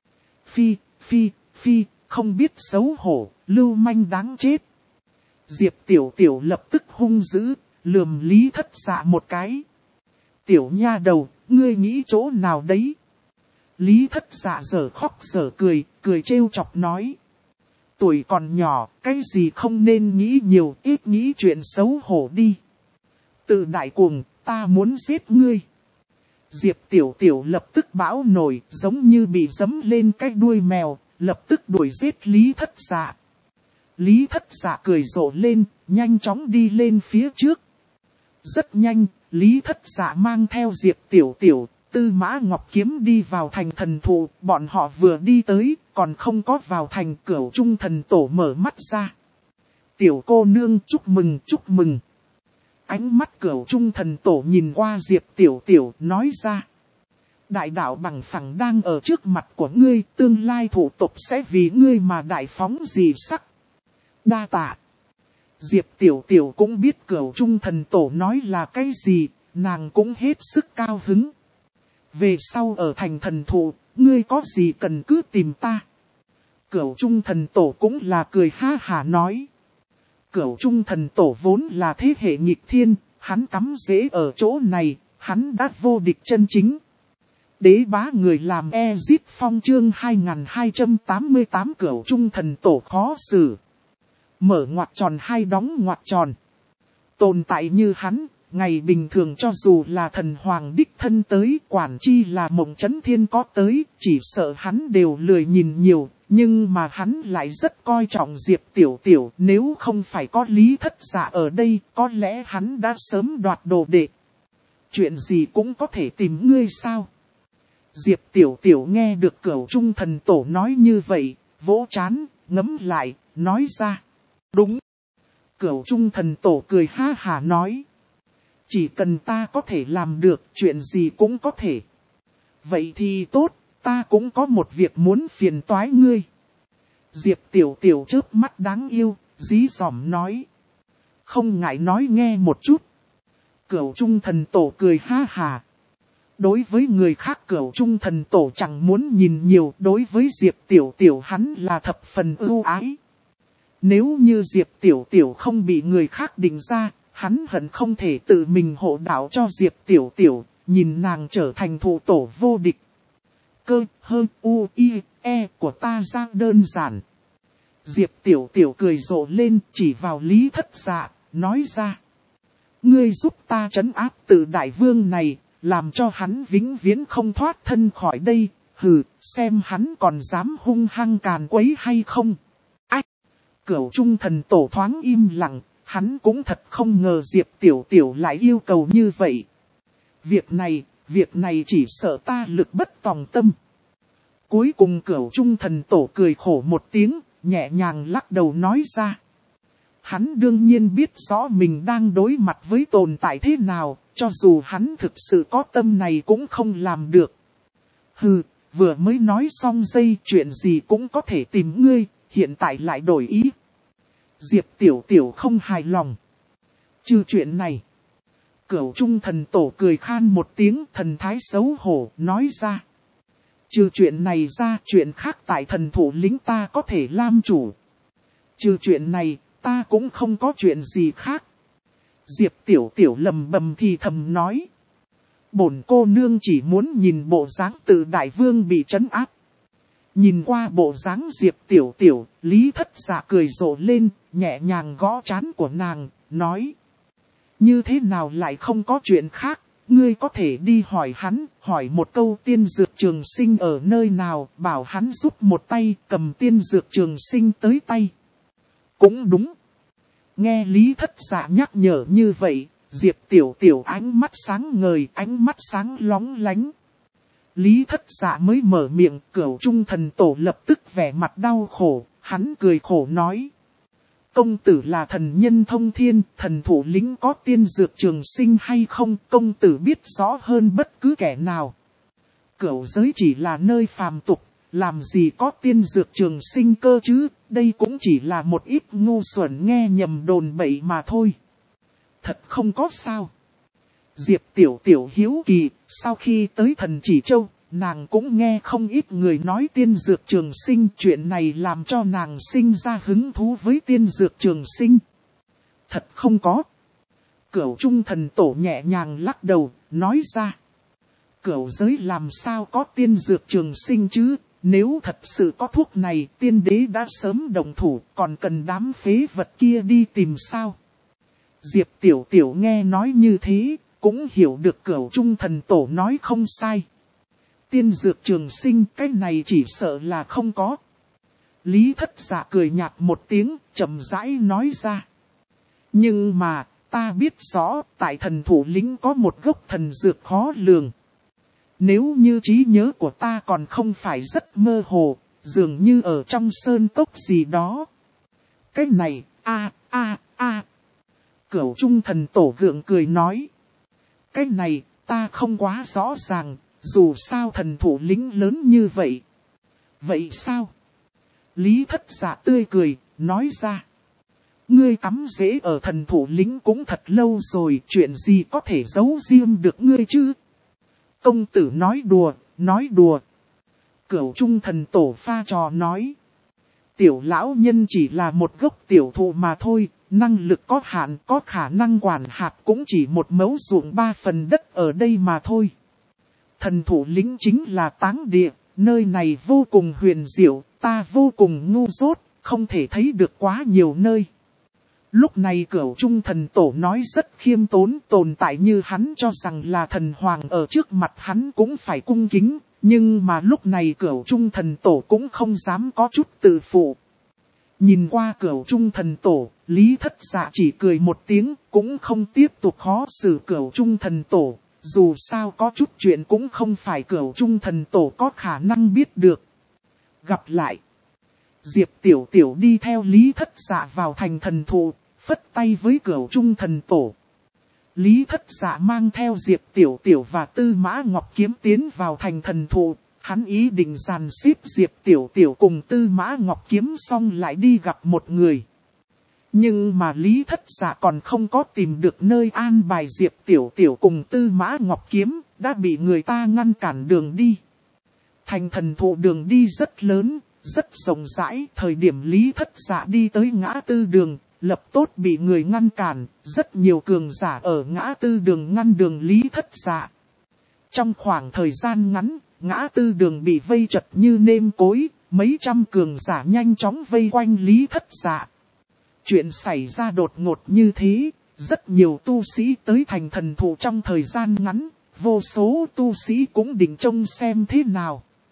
Phi, không biết xấu hổ, lưu manh đáng chết. Diệp Tiểu Tiểu lập tức hung dữ, lườm Lý Thất Dạ một cái. Tiểu nha đầu, ngươi nghĩ chỗ nào đấy? Lý Thất Dạ dở khóc dở cười trêu chọc nói. Tuổi còn nhỏ, cái gì không nên nghĩ nhiều, ít nghĩ chuyện xấu hổ đi. Tự đại cuồng, ta muốn giết ngươi. Diệp Tiểu Tiểu lập tức bão nổi, giống như bị giẫm lên cái đuôi mèo, lập tức đuổi giết Lý Thất Dạ. Lý Thất Dạ cười rộ lên, nhanh chóng đi lên phía trước. Rất nhanh, Lý Thất Dạ mang theo Diệp Tiểu Tiểu, Tư Mã Ngọc Kiếm đi vào thành thần thụ, bọn họ vừa đi tới, còn không có vào thành. Cửu Trung Thần Tổ mở mắt ra. Tiểu cô nương chúc mừng. Ánh mắt Cửu Trung Thần Tổ nhìn qua Diệp Tiểu Tiểu nói ra. Đại đạo bằng phẳng đang ở trước mặt của ngươi, tương lai thủ tộc sẽ vì ngươi mà đại phóng dị sắc. Đa tạ. Diệp Tiểu Tiểu cũng biết Cửu Trung Thần Tổ nói là cái gì, nàng cũng hết sức cao hứng. Về sau ở thành thần thụ, ngươi có gì cần cứ tìm ta. Cửu Trung Thần Tổ cũng là cười ha hả nói. Cửu Trung Thần Tổ vốn là thế hệ nghịch thiên, hắn cắm rễ ở chỗ này, hắn đã vô địch chân chính. Đế bá người làm Ezip Phong chương 2288 Cửu Trung Thần Tổ khó xử. Mở ngoặc tròn hay đóng ngoặc tròn. Tồn tại như hắn, ngày bình thường cho dù là thần hoàng đích thân tới, quản chi là Mộng Chấn Thiên có tới, chỉ sợ hắn đều lười nhìn nhiều, nhưng mà hắn lại rất coi trọng Diệp Tiểu Tiểu, nếu không phải có Lý Thất Dạ ở đây, có lẽ hắn đã sớm đoạt đồ đệ. Chuyện gì cũng có thể tìm ngươi sao? Diệp Tiểu Tiểu nghe được Cửu Trung Thần Tổ nói như vậy, vỗ trán, ngẫm lại, nói ra. Đúng. Cửu Trung Thần Tổ cười ha hả nói. Chỉ cần ta có thể làm được, chuyện gì cũng có thể. Vậy thì tốt, ta cũng có một việc muốn phiền toái ngươi. Diệp Tiểu Tiểu chớp mắt đáng yêu, dí dỏm nói. Không ngại nói nghe một chút. Cửu Trung Thần Tổ cười ha hả. Đối với người khác Cửu Trung Thần Tổ chẳng muốn nhìn nhiều, đối với Diệp Tiểu Tiểu hắn là thập phần ưu ái. Nếu như Diệp Tiểu Tiểu không bị người khác định ra, hắn hận không thể tự mình hộ đạo cho Diệp Tiểu Tiểu, nhìn nàng trở thành thủ tổ vô địch. Cơ, hơ, u, i, e của ta ra đơn giản. Diệp Tiểu Tiểu cười rộ lên chỉ vào Lý Thất Dạ, nói ra. Ngươi giúp ta trấn áp Tự Đại Vương này, làm cho hắn vĩnh viễn không thoát thân khỏi đây, Hừ, xem hắn còn dám hung hăng càn quấy hay không. Ách! Cửu Trung Thần Tổ thoáng im lặng, hắn cũng thật không ngờ Diệp Tiểu Tiểu lại yêu cầu như vậy. Việc này chỉ sợ ta lực bất tòng tâm. Cuối cùng Cửu Trung Thần Tổ cười khổ một tiếng, nhẹ nhàng lắc đầu nói ra. Hắn đương nhiên biết rõ mình đang đối mặt với tồn tại thế nào, cho dù hắn thực sự có tâm này cũng không làm được. Hừ, vừa mới nói xong chuyện gì cũng có thể tìm ngươi, hiện tại lại đổi ý. Diệp Tiểu Tiểu không hài lòng. Trừ chuyện này. Cửu Trung Thần Tổ cười khan một tiếng, thần thái xấu hổ, nói ra. Trừ chuyện này ra, chuyện khác tại thần thủ lĩnh ta có thể làm chủ. Trừ chuyện này, ta cũng không có chuyện gì khác. Diệp Tiểu Tiểu lầm bầm thì thầm nói. Bổn cô nương chỉ muốn nhìn bộ dáng tự đại vương bị trấn áp. Nhìn qua bộ dáng Diệp Tiểu Tiểu, Lý Thất Dạ cười rộ lên, nhẹ nhàng gõ trán của nàng, nói. Như thế nào lại không có chuyện khác, ngươi có thể đi hỏi hắn, hỏi một câu tiên dược trường sinh ở nơi nào, bảo hắn giúp một tay cầm tiên dược trường sinh tới tay. Cũng đúng. Nghe Lý Thất Dạ nhắc nhở như vậy, Diệp Tiểu Tiểu ánh mắt sáng ngời, ánh mắt sáng lóng lánh. Lý Thất Dạ mới mở miệng, Cửu Trung Thần Tổ lập tức vẻ mặt đau khổ, hắn cười khổ nói. Công tử là thần nhân thông thiên, thần thủ lĩnh có tiên dược trường sinh hay không, công tử biết rõ hơn bất cứ kẻ nào. Cửu giới chỉ là nơi phàm tục, làm gì có tiên dược trường sinh cơ chứ, đây cũng chỉ là một ít ngu xuẩn nghe nhầm đồn bậy mà thôi. Thật không có sao. Diệp Tiểu Tiểu hiếu kỳ, sau khi tới Thần Chỉ Châu, nàng cũng nghe không ít người nói tiên dược trường sinh, chuyện này làm cho nàng sinh ra hứng thú với tiên dược trường sinh. Thật không có. Cửu Trung Thần Tổ nhẹ nhàng lắc đầu, nói ra. Cửu giới làm sao có tiên dược trường sinh chứ, nếu thật sự có thuốc này, tiên đế đã sớm động thủ, còn cần đám phế vật kia đi tìm sao. Diệp Tiểu Tiểu nghe nói như thế, cũng hiểu được Cửu Trung Thần Tổ nói không sai. Tiên dược trường sinh cái này chỉ sợ là không có. Lý Thất Dạ cười nhạt một tiếng, chậm rãi nói ra. Nhưng mà, ta biết rõ, tại thần thủ lĩnh có một gốc thần dược khó lường. Nếu như trí nhớ của ta còn không phải rất mơ hồ, dường như ở trong sơn cốc gì đó. Cái này, Cửu Trung Thần Tổ gượng cười nói. Cái này, ta không quá rõ ràng, dù sao thần thủ lĩnh lớn như vậy. Vậy sao? Lý Thất Dạ tươi cười, nói ra. Ngươi cắm rễ ở thần thủ lĩnh cũng thật lâu rồi, chuyện gì có thể giấu riêng được ngươi chứ? Công tử nói đùa. Cửu Trung Thần Tổ pha trò nói. Tiểu lão nhân chỉ là một gốc tiểu thụ mà thôi, năng lực có hạn, có khả năng quản hạt cũng chỉ một mẫu ruộng 3 phần đất ở đây mà thôi. Thần thủ lĩnh chính là táng địa, nơi này vô cùng huyền diệu, ta vô cùng ngu dốt, không thể thấy được quá nhiều nơi. Lúc này Cửu Trung Thần Tổ nói rất khiêm tốn, tồn tại như hắn cho rằng là thần hoàng ở trước mặt hắn cũng phải cung kính, nhưng mà lúc này Cửu Trung Thần Tổ cũng không dám có chút tự phụ. Nhìn qua Cửu Trung Thần Tổ, Lý Thất Dạ chỉ cười một tiếng, cũng không tiếp tục khó xử Cửu Trung Thần Tổ, dù sao có chút chuyện cũng không phải Cửu Trung Thần Tổ có khả năng biết được. Gặp lại. Diệp Tiểu Tiểu đi theo Lý Thất Dạ vào thành thần thụ, phất tay với Cửu Trung Thần Tổ. Lý Thất Dạ mang theo Diệp Tiểu Tiểu và Tư Mã Ngọc Kiếm tiến vào thành thần thụ, hắn ý định dàn xếp Diệp Tiểu Tiểu cùng Tư Mã Ngọc Kiếm xong lại đi gặp một người. Nhưng mà Lý Thất Dạ còn không có tìm được nơi an bài Diệp Tiểu Tiểu cùng Tư Mã Ngọc Kiếm, đã bị người ta ngăn cản đường đi. Thành thần thụ đường đi rất lớn, rất rộng rãi, thời điểm Lý Thất Dạ đi tới ngã tư đường, lập tốt bị người ngăn cản, rất nhiều cường giả ở ngã tư đường ngăn đường Lý Thất Dạ. Trong khoảng thời gian ngắn, ngã tư đường bị vây chật như nêm cối, mấy trăm cường giả nhanh chóng vây quanh Lý Thất Dạ. Chuyện xảy ra đột ngột như thế, rất nhiều tu sĩ tới thành thần thụ trong thời gian ngắn, vô số tu sĩ cũng định trông xem thế nào.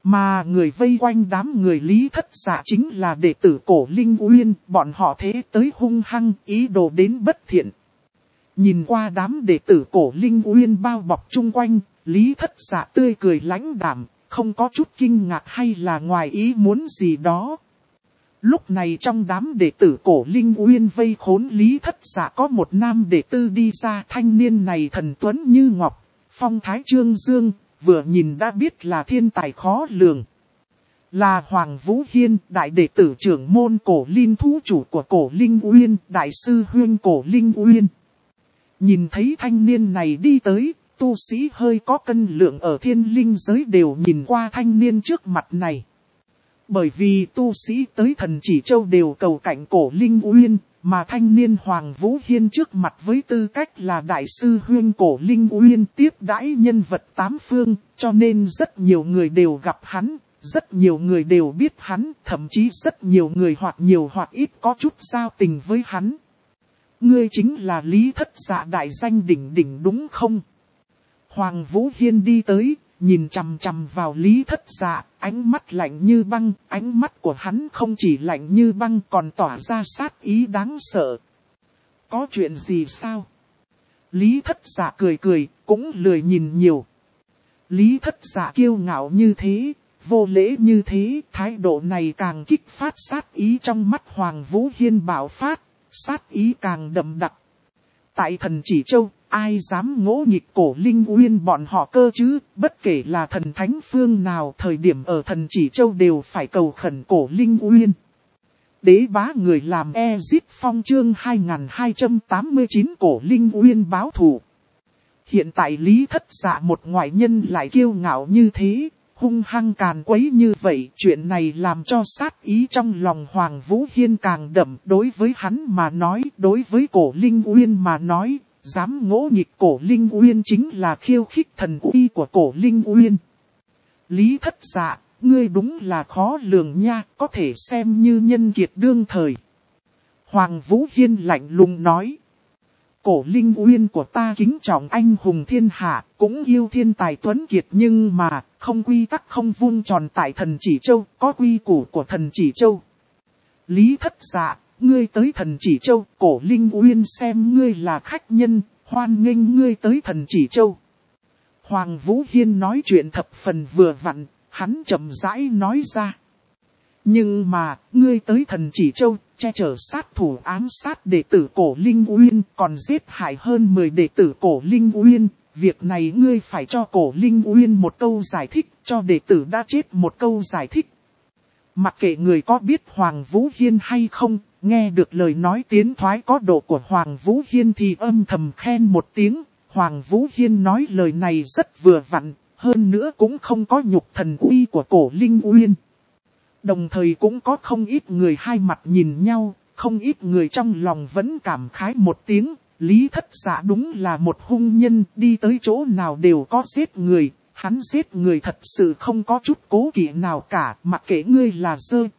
Mà người vây quanh đám người Lý Thất Dạ chính là đệ tử Cổ Linh Uyên, bọn họ thế tới hung hăng, ý đồ đến bất thiện. Nhìn qua đám đệ tử Cổ Linh Uyên bao bọc chung quanh, Lý Thất Dạ tươi cười lãnh đạm, không có chút kinh ngạc hay là ngoài ý muốn gì đó. Lúc này trong đám đệ tử Cổ Linh Uyên vây khốn Lý Thất Dạ có một nam đệ tử đi ra, thanh niên này thần tuấn như ngọc, phong thái trương dương, vừa nhìn đã biết là thiên tài khó lường. Là Hoàng Vũ Hiên, đại đệ tử trưởng môn Cổ Linh thú chủ của Cổ Linh Uyên, đại sư huynh Cổ Linh Uyên. Nhìn thấy thanh niên này đi tới, tu sĩ hơi có cân lượng ở thiên linh giới đều nhìn qua thanh niên trước mặt này. Bởi vì tu sĩ tới Thần Chỉ Châu đều cầu cạnh Cổ Linh Uyên, mà thanh niên Hoàng Vũ Hiên trước mặt với tư cách là đại sư huynh Cổ Linh Uyên tiếp đãi nhân vật tám phương, cho nên rất nhiều người đều gặp hắn, rất nhiều người đều biết hắn, thậm chí rất nhiều người hoặc nhiều hoặc ít có chút giao tình với hắn. Ngươi chính là Lý Thất Dạ đại danh đỉnh đỉnh đúng không? Hoàng Vũ Hiên đi tới, nhìn chằm chằm vào Lý Thất Dạ, ánh mắt lạnh như băng, ánh mắt của hắn không chỉ lạnh như băng còn tỏa ra sát ý đáng sợ. Có chuyện gì sao? Lý Thất Dạ cười cười, cũng lười nhìn nhiều. Lý Thất Dạ kiêu ngạo như thế, vô lễ như thế, thái độ này càng kích phát sát ý trong mắt Hoàng Vũ Hiên bạo phát, sát ý càng đậm đặc. Tại Thần Chỉ Châu, ai dám ngỗ nghịch Cổ Linh Uyên bọn họ cơ chứ, bất kể là thần thánh phương nào thời điểm ở Thần Chỉ Châu đều phải cầu khẩn Cổ Linh Uyên. Đế bá người làm Ezit Phong chương 2289 Cổ Linh Uyên báo thù. Hiện tại Lý Thất Dạ một ngoại nhân lại kiêu ngạo như thế, hung hăng càn quấy như vậy, chuyện này làm cho sát ý trong lòng Hoàng Vũ Hiên càng đậm. Đối với hắn mà nói, đối với Cổ Linh Uyên mà nói, dám ngỗ nghịch Cổ Linh Uyên chính là khiêu khích thần uy của Cổ Linh Uyên. Lý Thất Dạ, ngươi đúng là khó lường nha, có thể xem như nhân kiệt đương thời. Hoàng Vũ Hiên lạnh lùng nói. Cổ Linh Uyên của ta kính trọng anh hùng thiên hạ, cũng yêu thiên tài tuấn kiệt, nhưng mà, không quy tắc không vuông tròn tại Thần Chỉ Châu, có quy củ của Thần Chỉ Châu. Lý Thất Dạ, ngươi tới Thần Chỉ Châu, Cổ Linh Uyên xem ngươi là khách nhân, hoan nghênh ngươi tới Thần Chỉ Châu. Hoàng Vũ Hiên nói chuyện thập phần vừa vặn, hắn chậm rãi nói ra. Nhưng mà, ngươi tới Thần Chỉ Châu, che chở sát thủ ám sát đệ tử Cổ Linh Uyên, còn giết hại hơn 10 đệ tử Cổ Linh Uyên. Việc này ngươi phải cho Cổ Linh Uyên một câu giải thích, cho đệ tử đã chết một câu giải thích. Mặc kệ người có biết Hoàng Vũ Hiên hay không, nghe được lời nói tiến thoái có độ của Hoàng Vũ Hiên thì âm thầm khen một tiếng. Hoàng Vũ Hiên nói lời này rất vừa vặn, hơn nữa cũng không có nhục thần uy của Cổ Linh Uyên. Đồng thời cũng có không ít người hai mặt nhìn nhau, không ít người trong lòng vẫn cảm khái một tiếng. Lý Thất Dạ đúng là một hung nhân, đi tới chỗ nào đều có giết người. Hắn giết người thật sự không có chút cố kỵ nào cả, mặc kệ ngươi là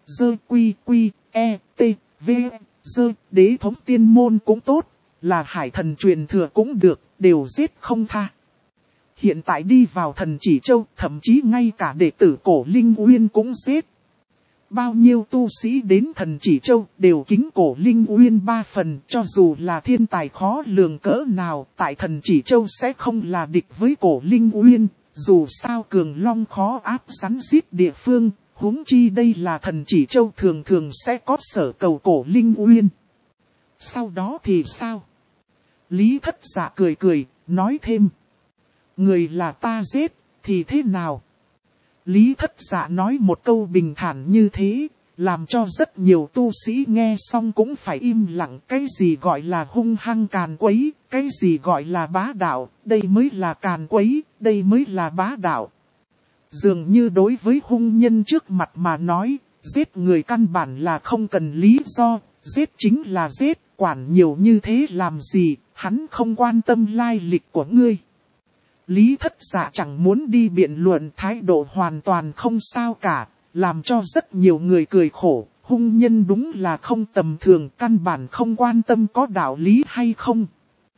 đế thống tiên môn cũng tốt, là hải thần truyền thừa cũng được, đều giết không tha. Hiện tại đi vào Thần Chỉ Châu, thậm chí ngay cả đệ tử Cổ Linh Uyên cũng giết. Bao nhiêu tu sĩ đến Thần Chỉ Châu đều kính Cổ Linh Uyên 3 phần, cho dù là thiên tài khó lường cỡ nào, tại Thần Chỉ Châu sẽ không là địch với Cổ Linh Uyên. Dù sao cường long khó áp sắn giết địa phương, huống chi đây là Thần Chỉ Châu thường thường sẽ có sở cầu Cổ Linh Uyên. Sau đó thì sao? Lý Thất Dạ cười cười, nói thêm. Người là ta giết, thì thế nào? Lý Thất Dạ nói một câu bình thản như thế, làm cho rất nhiều tu sĩ nghe xong cũng phải im lặng. Cái gì gọi là hung hăng càn quấy, cái gì gọi là bá đạo, đây mới là càn quấy, đây mới là bá đạo. Dường như đối với hung nhân trước mặt mà nói, giết người căn bản là không cần lý do, giết chính là giết, quản nhiều như thế làm gì, hắn không quan tâm lai lịch của ngươi. Lý Thất Dạ chẳng muốn đi biện luận, thái độ hoàn toàn không sao cả, làm cho rất nhiều người cười khổ. Hung nhân đúng là không tầm thường, căn bản không quan tâm có đạo lý hay không.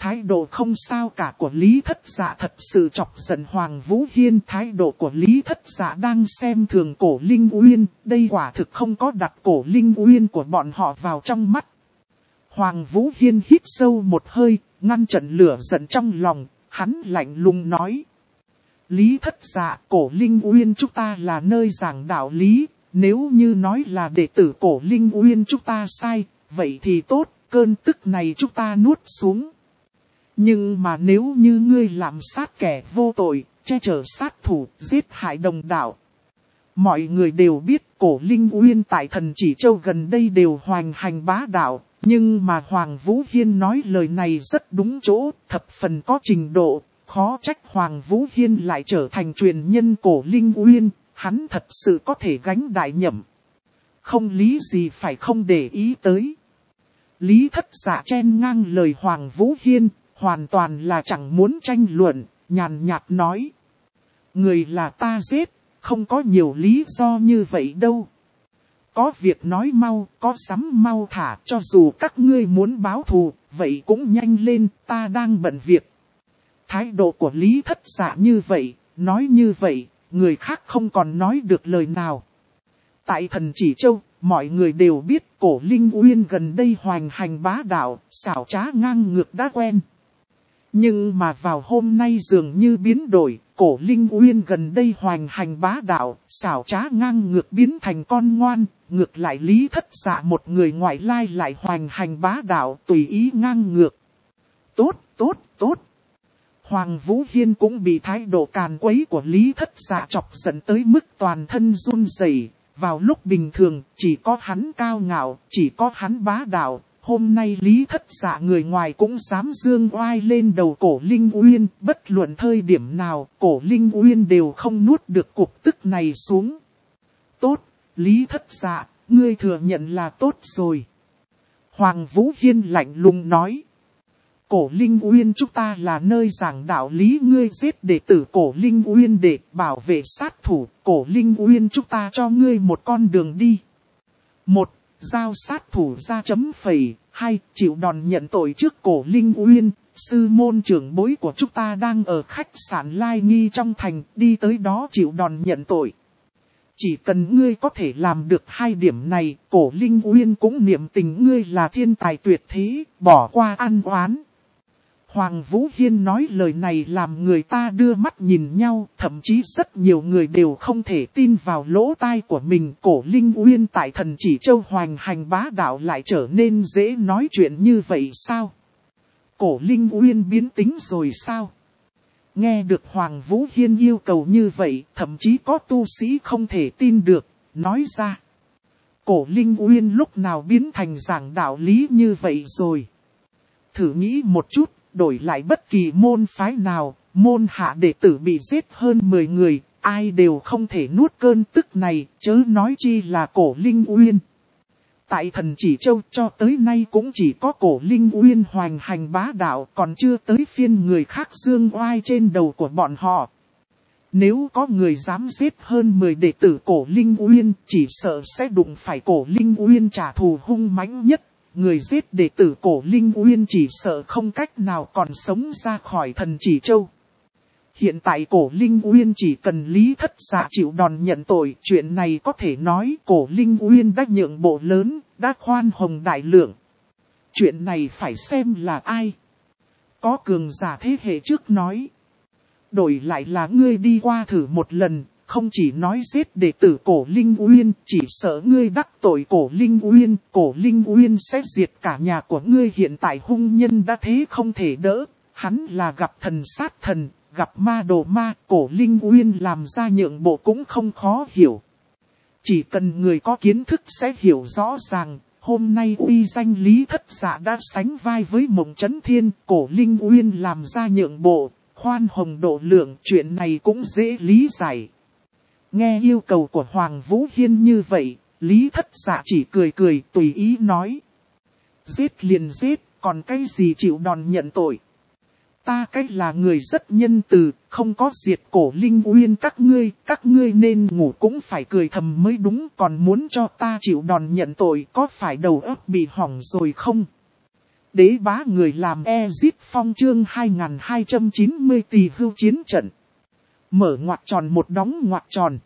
Thái độ không sao cả của Lý Thất Dạ thật sự chọc giận Hoàng Vũ Hiên. Thái độ của Lý Thất Dạ đang xem thường Cổ Linh Uyên, đây quả thực không có đặt Cổ Linh Uyên của bọn họ vào trong mắt. Hoàng Vũ Hiên hít sâu một hơi, ngăn chặn lửa giận trong lòng, hắn lạnh lùng nói. Lý Thất Dạ, Cổ Linh Uyên chúng ta là nơi giảng đạo lý, nếu như nói là đệ tử Cổ Linh Uyên chúng ta sai, vậy thì tốt, cơn tức này chúng ta nuốt xuống. Nhưng mà nếu như ngươi làm sát kẻ vô tội, che chở sát thủ, giết hại đồng đạo. Mọi người đều biết Cổ Linh Uyên tại Thần Chỉ Châu gần đây đều hoành hành bá đạo, nhưng mà Hoàng Vũ Hiên nói lời này rất đúng chỗ, thập phần có trình độ, khó trách Hoàng Vũ Hiên lại trở thành truyền nhân Cổ Linh Uyên, hắn thật sự có thể gánh đại nhậm. Không lý gì phải không để ý tới. Lý Thất Dạ chen ngang lời Hoàng Vũ Hiên, hoàn toàn là chẳng muốn tranh luận, nhàn nhạt nói. Người là ta giết, không có nhiều lý do như vậy đâu. Có việc nói mau, có sắm mau thả, cho dù các ngươi muốn báo thù, vậy cũng nhanh lên, ta đang bận việc. Thái độ của Lý Thất Dạ như vậy, nói như vậy, người khác không còn nói được lời nào. Tại Thần Chỉ Châu, mọi người đều biết Cổ Linh Uyên gần đây hoành hành bá đạo, xảo trá ngang ngược đã quen. Nhưng mà vào hôm nay dường như biến đổi, Cổ Linh Uyên gần đây hoành hành bá đạo, xảo trá ngang ngược biến thành con ngoan, ngược lại Lý Thất Dạ một người ngoại lai lại hoành hành bá đạo, tùy ý ngang ngược. Tốt. Hoàng Vũ Hiên cũng bị thái độ càn quấy của Lý Thất Dạ chọc giận tới mức toàn thân run rẩy. Vào lúc bình thường, chỉ có hắn cao ngạo, chỉ có hắn bá đạo. Hôm nay Lý Thất Dạ người ngoài cũng dám dương oai lên đầu Cổ Linh Uyên. Bất luận thời điểm nào, Cổ Linh Uyên đều không nuốt được cục tức này xuống. Tốt, Lý Thất Dạ, ngươi thừa nhận là tốt rồi. Hoàng Vũ Hiên lạnh lùng nói. Cổ Linh Uyên chúng ta là nơi giảng đạo lý, ngươi giết đệ tử Cổ Linh Uyên để bảo vệ sát thủ. Cổ Linh Uyên chúng ta cho ngươi một con đường đi. 1. Giao sát thủ ra chấm phẩy. 2. Chịu đòn nhận tội trước Cổ Linh Uyên. Sư môn trưởng bối của chúng ta đang ở khách sạn Lai Nghi trong thành, đi tới đó chịu đòn nhận tội. Chỉ cần ngươi có thể làm được 2 điểm này, Cổ Linh Uyên cũng niệm tình ngươi là thiên tài tuyệt thế, bỏ qua ăn oán. Hoàng Vũ Hiên nói lời này làm người ta đưa mắt nhìn nhau, thậm chí rất nhiều người đều không thể tin vào lỗ tai của mình. Cổ Linh Uyên tại Thần Chỉ Châu hoành hành bá đạo lại trở nên dễ nói chuyện như vậy sao? Cổ Linh Uyên biến tính rồi sao? Nghe được Hoàng Vũ Hiên yêu cầu như vậy, thậm chí có tu sĩ không thể tin được, nói ra. Cổ Linh Uyên lúc nào biến thành giảng đạo lý như vậy rồi? Thử nghĩ một chút. Đổi lại bất kỳ môn phái nào, môn hạ đệ tử bị giết hơn 10 người, ai đều không thể nuốt cơn tức này, chớ nói chi là Cổ Linh Uyên. Tại Thần Chỉ Châu cho tới nay cũng chỉ có Cổ Linh Uyên hoành hành bá đạo, còn chưa tới phiên người khác dương oai trên đầu của bọn họ. Nếu có người dám giết hơn 10 đệ tử Cổ Linh Uyên, chỉ sợ sẽ đụng phải Cổ Linh Uyên trả thù hung mãnh nhất. Người giết đệ tử Cổ Linh Uyên chỉ sợ không cách nào còn sống ra khỏi Thần Chỉ Châu. Hiện tại Cổ Linh Uyên chỉ cần Lý Thất Dạ chịu đòn nhận tội, chuyện này có thể nói Cổ Linh Uyên đã nhượng bộ lớn, đã khoan hồng đại lượng. Chuyện này phải xem là ai. Có cường giả thế hệ trước nói. Đổi lại là ngươi đi qua thử một lần. Không chỉ nói giết đệ tử Cổ Linh Uyên, chỉ sợ ngươi đắc tội Cổ Linh Uyên sẽ diệt cả nhà của ngươi. Hiện tại hung nhân đã thế không thể đỡ, hắn là gặp thần sát thần, gặp ma đồ ma, Cổ Linh Uyên làm ra nhượng bộ cũng không khó hiểu. Chỉ cần người có kiến thức sẽ hiểu rõ ràng, hôm nay uy danh Lý Thất Dạ đã sánh vai với Mộng Chấn Thiên, Cổ Linh Uyên làm ra nhượng bộ, khoan hồng độ lượng, chuyện này cũng dễ lý giải. Nghe yêu cầu của Hoàng Vũ Hiên như vậy, Lý Thất Dạ chỉ cười cười tùy ý nói. Giết liền giết, còn cái gì chịu đòn nhận tội. Ta cách là người rất nhân từ, không có diệt Cổ Linh Uyên các ngươi nên ngủ cũng phải cười thầm mới đúng, còn muốn cho ta chịu đòn nhận tội có phải đầu óc bị hỏng rồi không? Đế bá người làm Ezic Phong chương 2290 tỳ hưu chiến trận. Mở ngoặc tròn một đóng ngoặc tròn.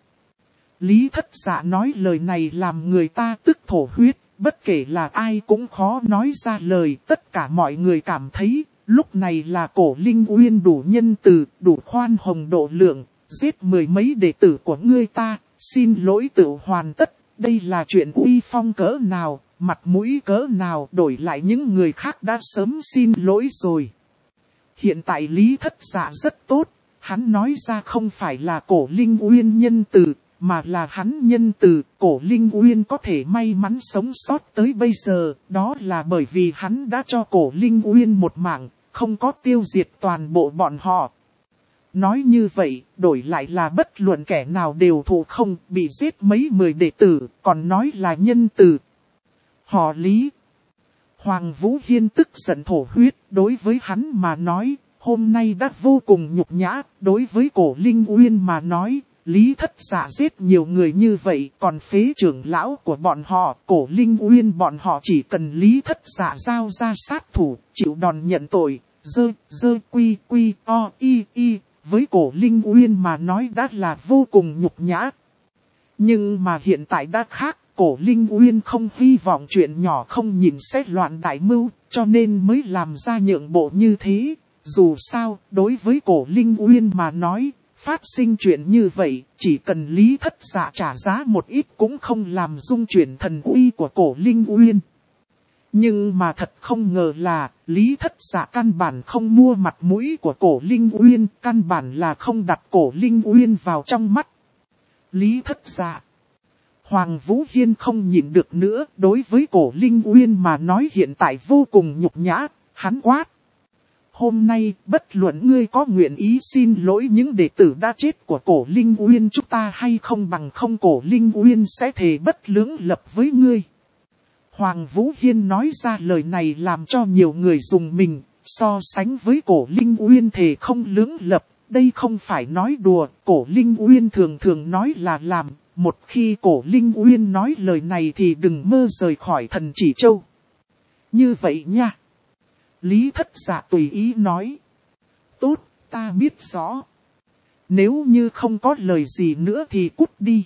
Lý Thất Dạ nói lời này làm người ta tức thổ huyết, bất kể là ai cũng khó nói ra lời. Tất cả mọi người cảm thấy, lúc này là Cổ Linh Uyên đủ nhân từ, đủ khoan hồng độ lượng, giết mười mấy đệ tử của ngươi ta, xin lỗi tự hoàn tất. Đây là chuyện uy phong cỡ nào, mặt mũi cỡ nào, đổi lại những người khác đã sớm xin lỗi rồi. Hiện tại Lý Thất Dạ rất tốt, hắn nói ra không phải là Cổ Linh Uyên nhân từ, mà là hắn nhân từ. Cổ Linh Uyên có thể may mắn sống sót tới bây giờ, đó là bởi vì hắn đã cho Cổ Linh Uyên một mạng, không có tiêu diệt toàn bộ bọn họ. Nói như vậy, đổi lại là bất luận kẻ nào đều thù không, bị giết mấy mười đệ tử, còn nói là nhân từ. Họ Lý. Hoàng Vũ Hiên tức giận thổ huyết, đối với hắn mà nói, hôm nay đã vô cùng nhục nhã, đối với Cổ Linh Uyên mà nói, Lý Thất Dạ giết nhiều người như vậy, còn phế trưởng lão của bọn họ, Cổ Linh Uyên bọn họ chỉ cần Lý Thất Dạ giao ra sát thủ, chịu đòn nhận tội, quy o y, với Cổ Linh Uyên mà nói đã là vô cùng nhục nhã. Nhưng mà hiện tại đã khác, Cổ Linh Uyên không hy vọng chuyện nhỏ không nhìn xét loạn đại mưu, cho nên mới làm ra nhượng bộ như thế. Dù sao, đối với Cổ Linh Uyên mà nói, phát sinh chuyện như vậy, chỉ cần Lý Thất Dạ trả giá một ít cũng không làm dung chuyển thần uy của Cổ Linh Uyên. Nhưng mà thật không ngờ là, Lý Thất Dạ căn bản không mua mặt mũi của Cổ Linh Uyên, căn bản là không đặt Cổ Linh Uyên vào trong mắt. Lý Thất Dạ. Hoàng Vũ Hiên không nhịn được nữa, đối với Cổ Linh Uyên mà nói hiện tại vô cùng nhục nhã, hắn quát. Hôm nay, bất luận ngươi có nguyện ý xin lỗi những đệ tử đã chết của Cổ Linh Uyên chúng ta hay không, bằng không Cổ Linh Uyên sẽ thề bất lưỡng lập với ngươi. Hoàng Vũ Hiên nói ra lời này làm cho nhiều người rùng mình, so sánh với Cổ Linh Uyên thề không lưỡng lập, đây không phải nói đùa, Cổ Linh Uyên thường thường nói là làm, một khi Cổ Linh Uyên nói lời này thì đừng mơ rời khỏi Thần Chỉ Châu. Như vậy nha. Lý Thất Dạ tùy ý nói. Tốt, ta biết rõ. Nếu như không có lời gì nữa thì cút đi.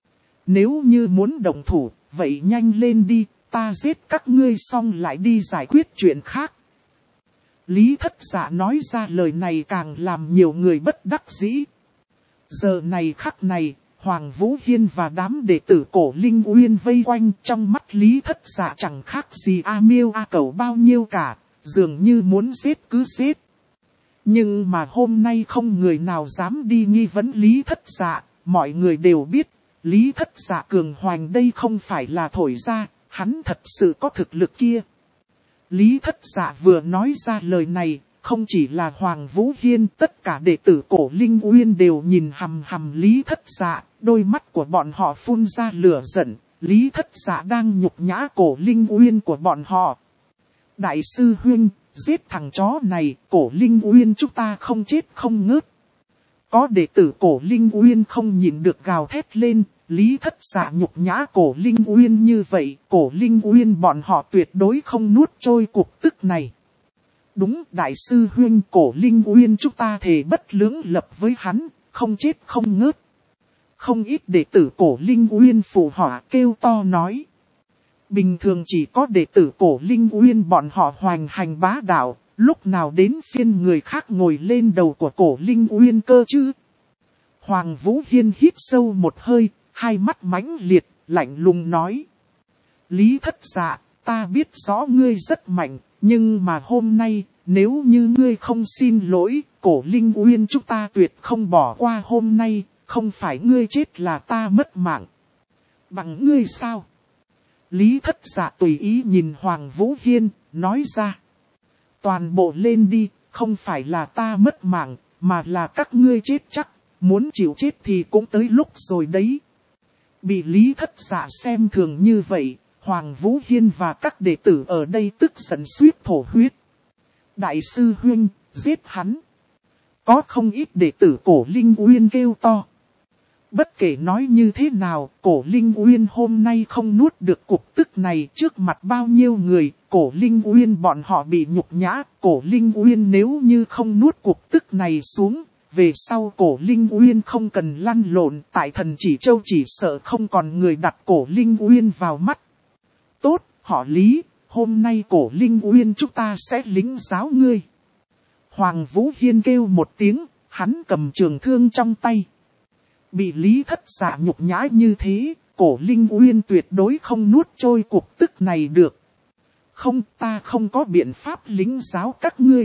Nếu như muốn động thủ, vậy nhanh lên đi, ta giết các ngươi xong lại đi giải quyết chuyện khác. Lý Thất Dạ nói ra lời này càng làm nhiều người bất đắc dĩ. Giờ này khắc này, Hoàng Vũ Hiên và đám đệ tử Cổ Linh Uyên vây quanh, trong mắt Lý Thất Dạ chẳng khác gì A Miêu A Cẩu bao nhiêu cả, dường như muốn giết cứ giết. Nhưng mà hôm nay không người nào dám đi nghi vấn Lý Thất Dạ, mọi người đều biết, Lý Thất Dạ cường hoành đây không phải là thổi ra, hắn thật sự có thực lực kia. Lý Thất Dạ vừa nói ra lời này, không chỉ là Hoàng Vũ Hiên, tất cả đệ tử Cổ Linh Uyên đều nhìn hằm hằm Lý Thất Dạ, đôi mắt của bọn họ phun ra lửa giận, Lý Thất Dạ đang nhục nhã Cổ Linh Uyên của bọn họ. Đại sư huynh, giết thằng chó này, Cổ Linh Uyên chúng ta không chết không ngớt. Có đệ tử Cổ Linh Uyên không nhịn được gào thét lên, Lý Thất Dạ nhục nhã Cổ Linh Uyên như vậy, Cổ Linh Uyên bọn họ tuyệt đối không nuốt trôi cục tức này. Đúng, đại sư huynh, Cổ Linh Uyên chúng ta thề bất lưỡng lập với hắn, không chết không ngớt. Không ít đệ tử Cổ Linh Uyên phụ họa kêu to nói. Bình thường chỉ có đệ tử Cổ Linh Uyên bọn họ hoành hành bá đạo, lúc nào đến phiên người khác ngồi lên đầu của Cổ Linh Uyên cơ chứ. Hoàng Vũ Hiên hít sâu một hơi, hai mắt mãnh liệt, lạnh lùng nói. Lý Thất Dạ, ta biết rõ ngươi rất mạnh, nhưng mà hôm nay, nếu như ngươi không xin lỗi, Cổ Linh Uyên chúng ta tuyệt không bỏ qua hôm nay, không phải ngươi chết là ta mất mạng. Bằng ngươi sao? Lý Thất Dạ tùy ý nhìn Hoàng Vũ Hiên, nói ra. Toàn bộ lên đi, không phải là ta mất mạng, mà là các ngươi chết chắc, muốn chịu chết thì cũng tới lúc rồi đấy. Bị Lý Thất Dạ xem thường như vậy, Hoàng Vũ Hiên và các đệ tử ở đây tức giận suýt thổ huyết. Đại sư huynh, giết hắn. Có không ít đệ tử Cổ Linh Uyên kêu to. Bất kể nói như thế nào, Cổ Linh Uyên hôm nay không nuốt được cục tức này trước mặt bao nhiêu người, Cổ Linh Uyên bọn họ bị nhục nhã, Cổ Linh Uyên nếu như không nuốt cục tức này xuống, về sau Cổ Linh Uyên không cần lăn lộn, tại Thần Chỉ Châu chỉ sợ không còn người đặt Cổ Linh Uyên vào mắt. Tốt, họ Lý, hôm nay Cổ Linh Uyên chúng ta sẽ lĩnh giáo ngươi. Hoàng Vũ Hiên kêu một tiếng, hắn cầm trường thương trong tay. Bị Lý Thất Dạ nhục nhã như thế, Cổ Linh Uyên tuyệt đối không nuốt trôi cục tức này được. Không, ta không có biện pháp lĩnh giáo các ngươi.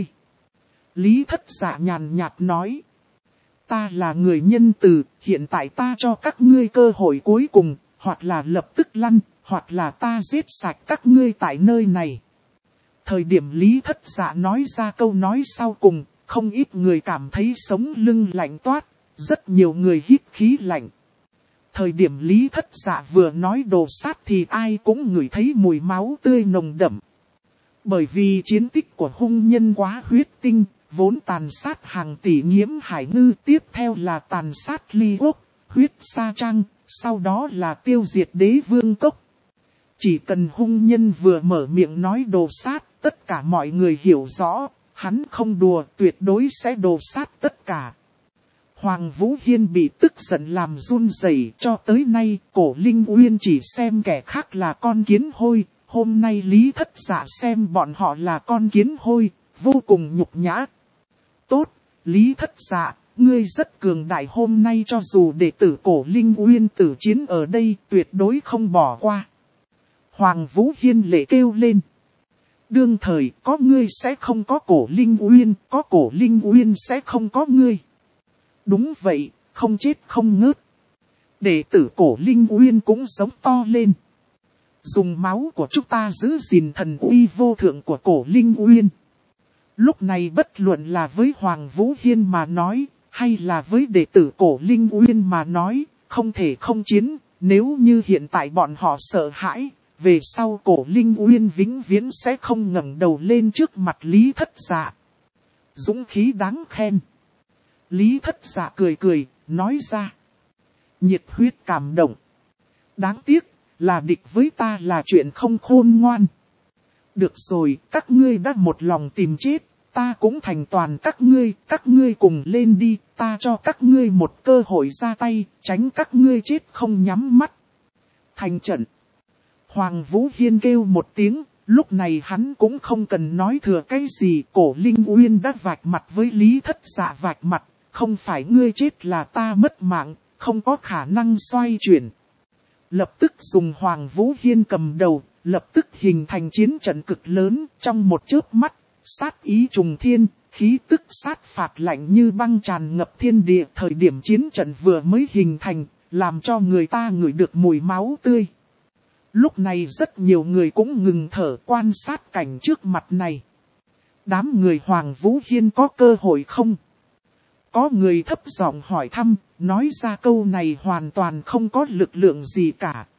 Lý Thất Dạ nhàn nhạt nói. Ta là người nhân từ, hiện tại ta cho các ngươi cơ hội cuối cùng, hoặc là lập tức lăn, hoặc là ta giết sạch các ngươi tại nơi này. Thời điểm Lý Thất Dạ nói ra câu nói sau cùng, không ít người cảm thấy sống lưng lạnh toát, rất nhiều người hít khí lạnh. Thời điểm Lý Thất Dạ vừa nói đồ sát thì ai cũng ngửi thấy mùi máu tươi nồng đậm. Bởi vì chiến tích của hung nhân quá huyết tinh, vốn tàn sát hàng tỷ Nghiễm Hải Ngư, tiếp theo là tàn sát Ly Quốc, huyết sa trăng, sau đó là tiêu diệt Đế Vương Cốc. Chỉ cần hung nhân vừa mở miệng nói đồ sát, tất cả mọi người hiểu rõ, hắn không đùa, tuyệt đối sẽ đồ sát tất cả. Hoàng Vũ Hiên bị tức giận làm run rẩy, cho tới nay, Cổ Linh Uyên chỉ xem kẻ khác là con kiến hôi, hôm nay Lý Thất Dạ xem bọn họ là con kiến hôi, vô cùng nhục nhã. Tốt, Lý Thất Dạ, ngươi rất cường đại, hôm nay cho dù đệ tử Cổ Linh Uyên tử chiến ở đây, tuyệt đối không bỏ qua. Hoàng Vũ Hiên lệ kêu lên. Đương thời, có ngươi sẽ không có Cổ Linh Uyên, có Cổ Linh Uyên sẽ không có ngươi. Đúng vậy, không chết không ngớt. Đệ tử Cổ Linh Uyên cũng sống to lên. Dùng máu của chúng ta giữ gìn thần uy vô thượng của Cổ Linh Uyên. Lúc này bất luận là với Hoàng Vũ Hiên mà nói, hay là với đệ tử Cổ Linh Uyên mà nói, không thể không chiến. Nếu như hiện tại bọn họ sợ hãi, về sau Cổ Linh Uyên vĩnh viễn sẽ không ngẩng đầu lên trước mặt Lý Thất Dạ. Dũng khí đáng khen. Lý Thất Dạ cười cười, nói ra. Nhiệt huyết cảm động. Đáng tiếc, là địch với ta là chuyện không khôn ngoan. Được rồi, các ngươi đã một lòng tìm chết, ta cũng thành toàn các ngươi cùng lên đi, ta cho các ngươi một cơ hội ra tay, tránh các ngươi chết không nhắm mắt. Thành trận. Hoàng Vũ Hiên kêu một tiếng, lúc này hắn cũng không cần nói thừa cái gì, Cổ Linh Uyên đã vạch mặt với Lý Thất Dạ vạch mặt, không phải ngươi chết là ta mất mạng, không có khả năng xoay chuyển. Lập tức dùng Hoàng Vũ Hiên cầm đầu, lập tức hình thành chiến trận cực lớn, trong một chớp mắt, sát ý trùng thiên, khí tức sát phạt lạnh như băng tràn ngập thiên địa. Thời điểm chiến trận vừa mới hình thành, làm cho người ta ngửi được mùi máu tươi. Lúc này rất nhiều người cũng ngừng thở quan sát cảnh trước mặt này. Đám người Hoàng Vũ Hiên có cơ hội không? Có người thấp giọng hỏi thăm, nói ra câu này hoàn toàn không có lực lượng gì cả.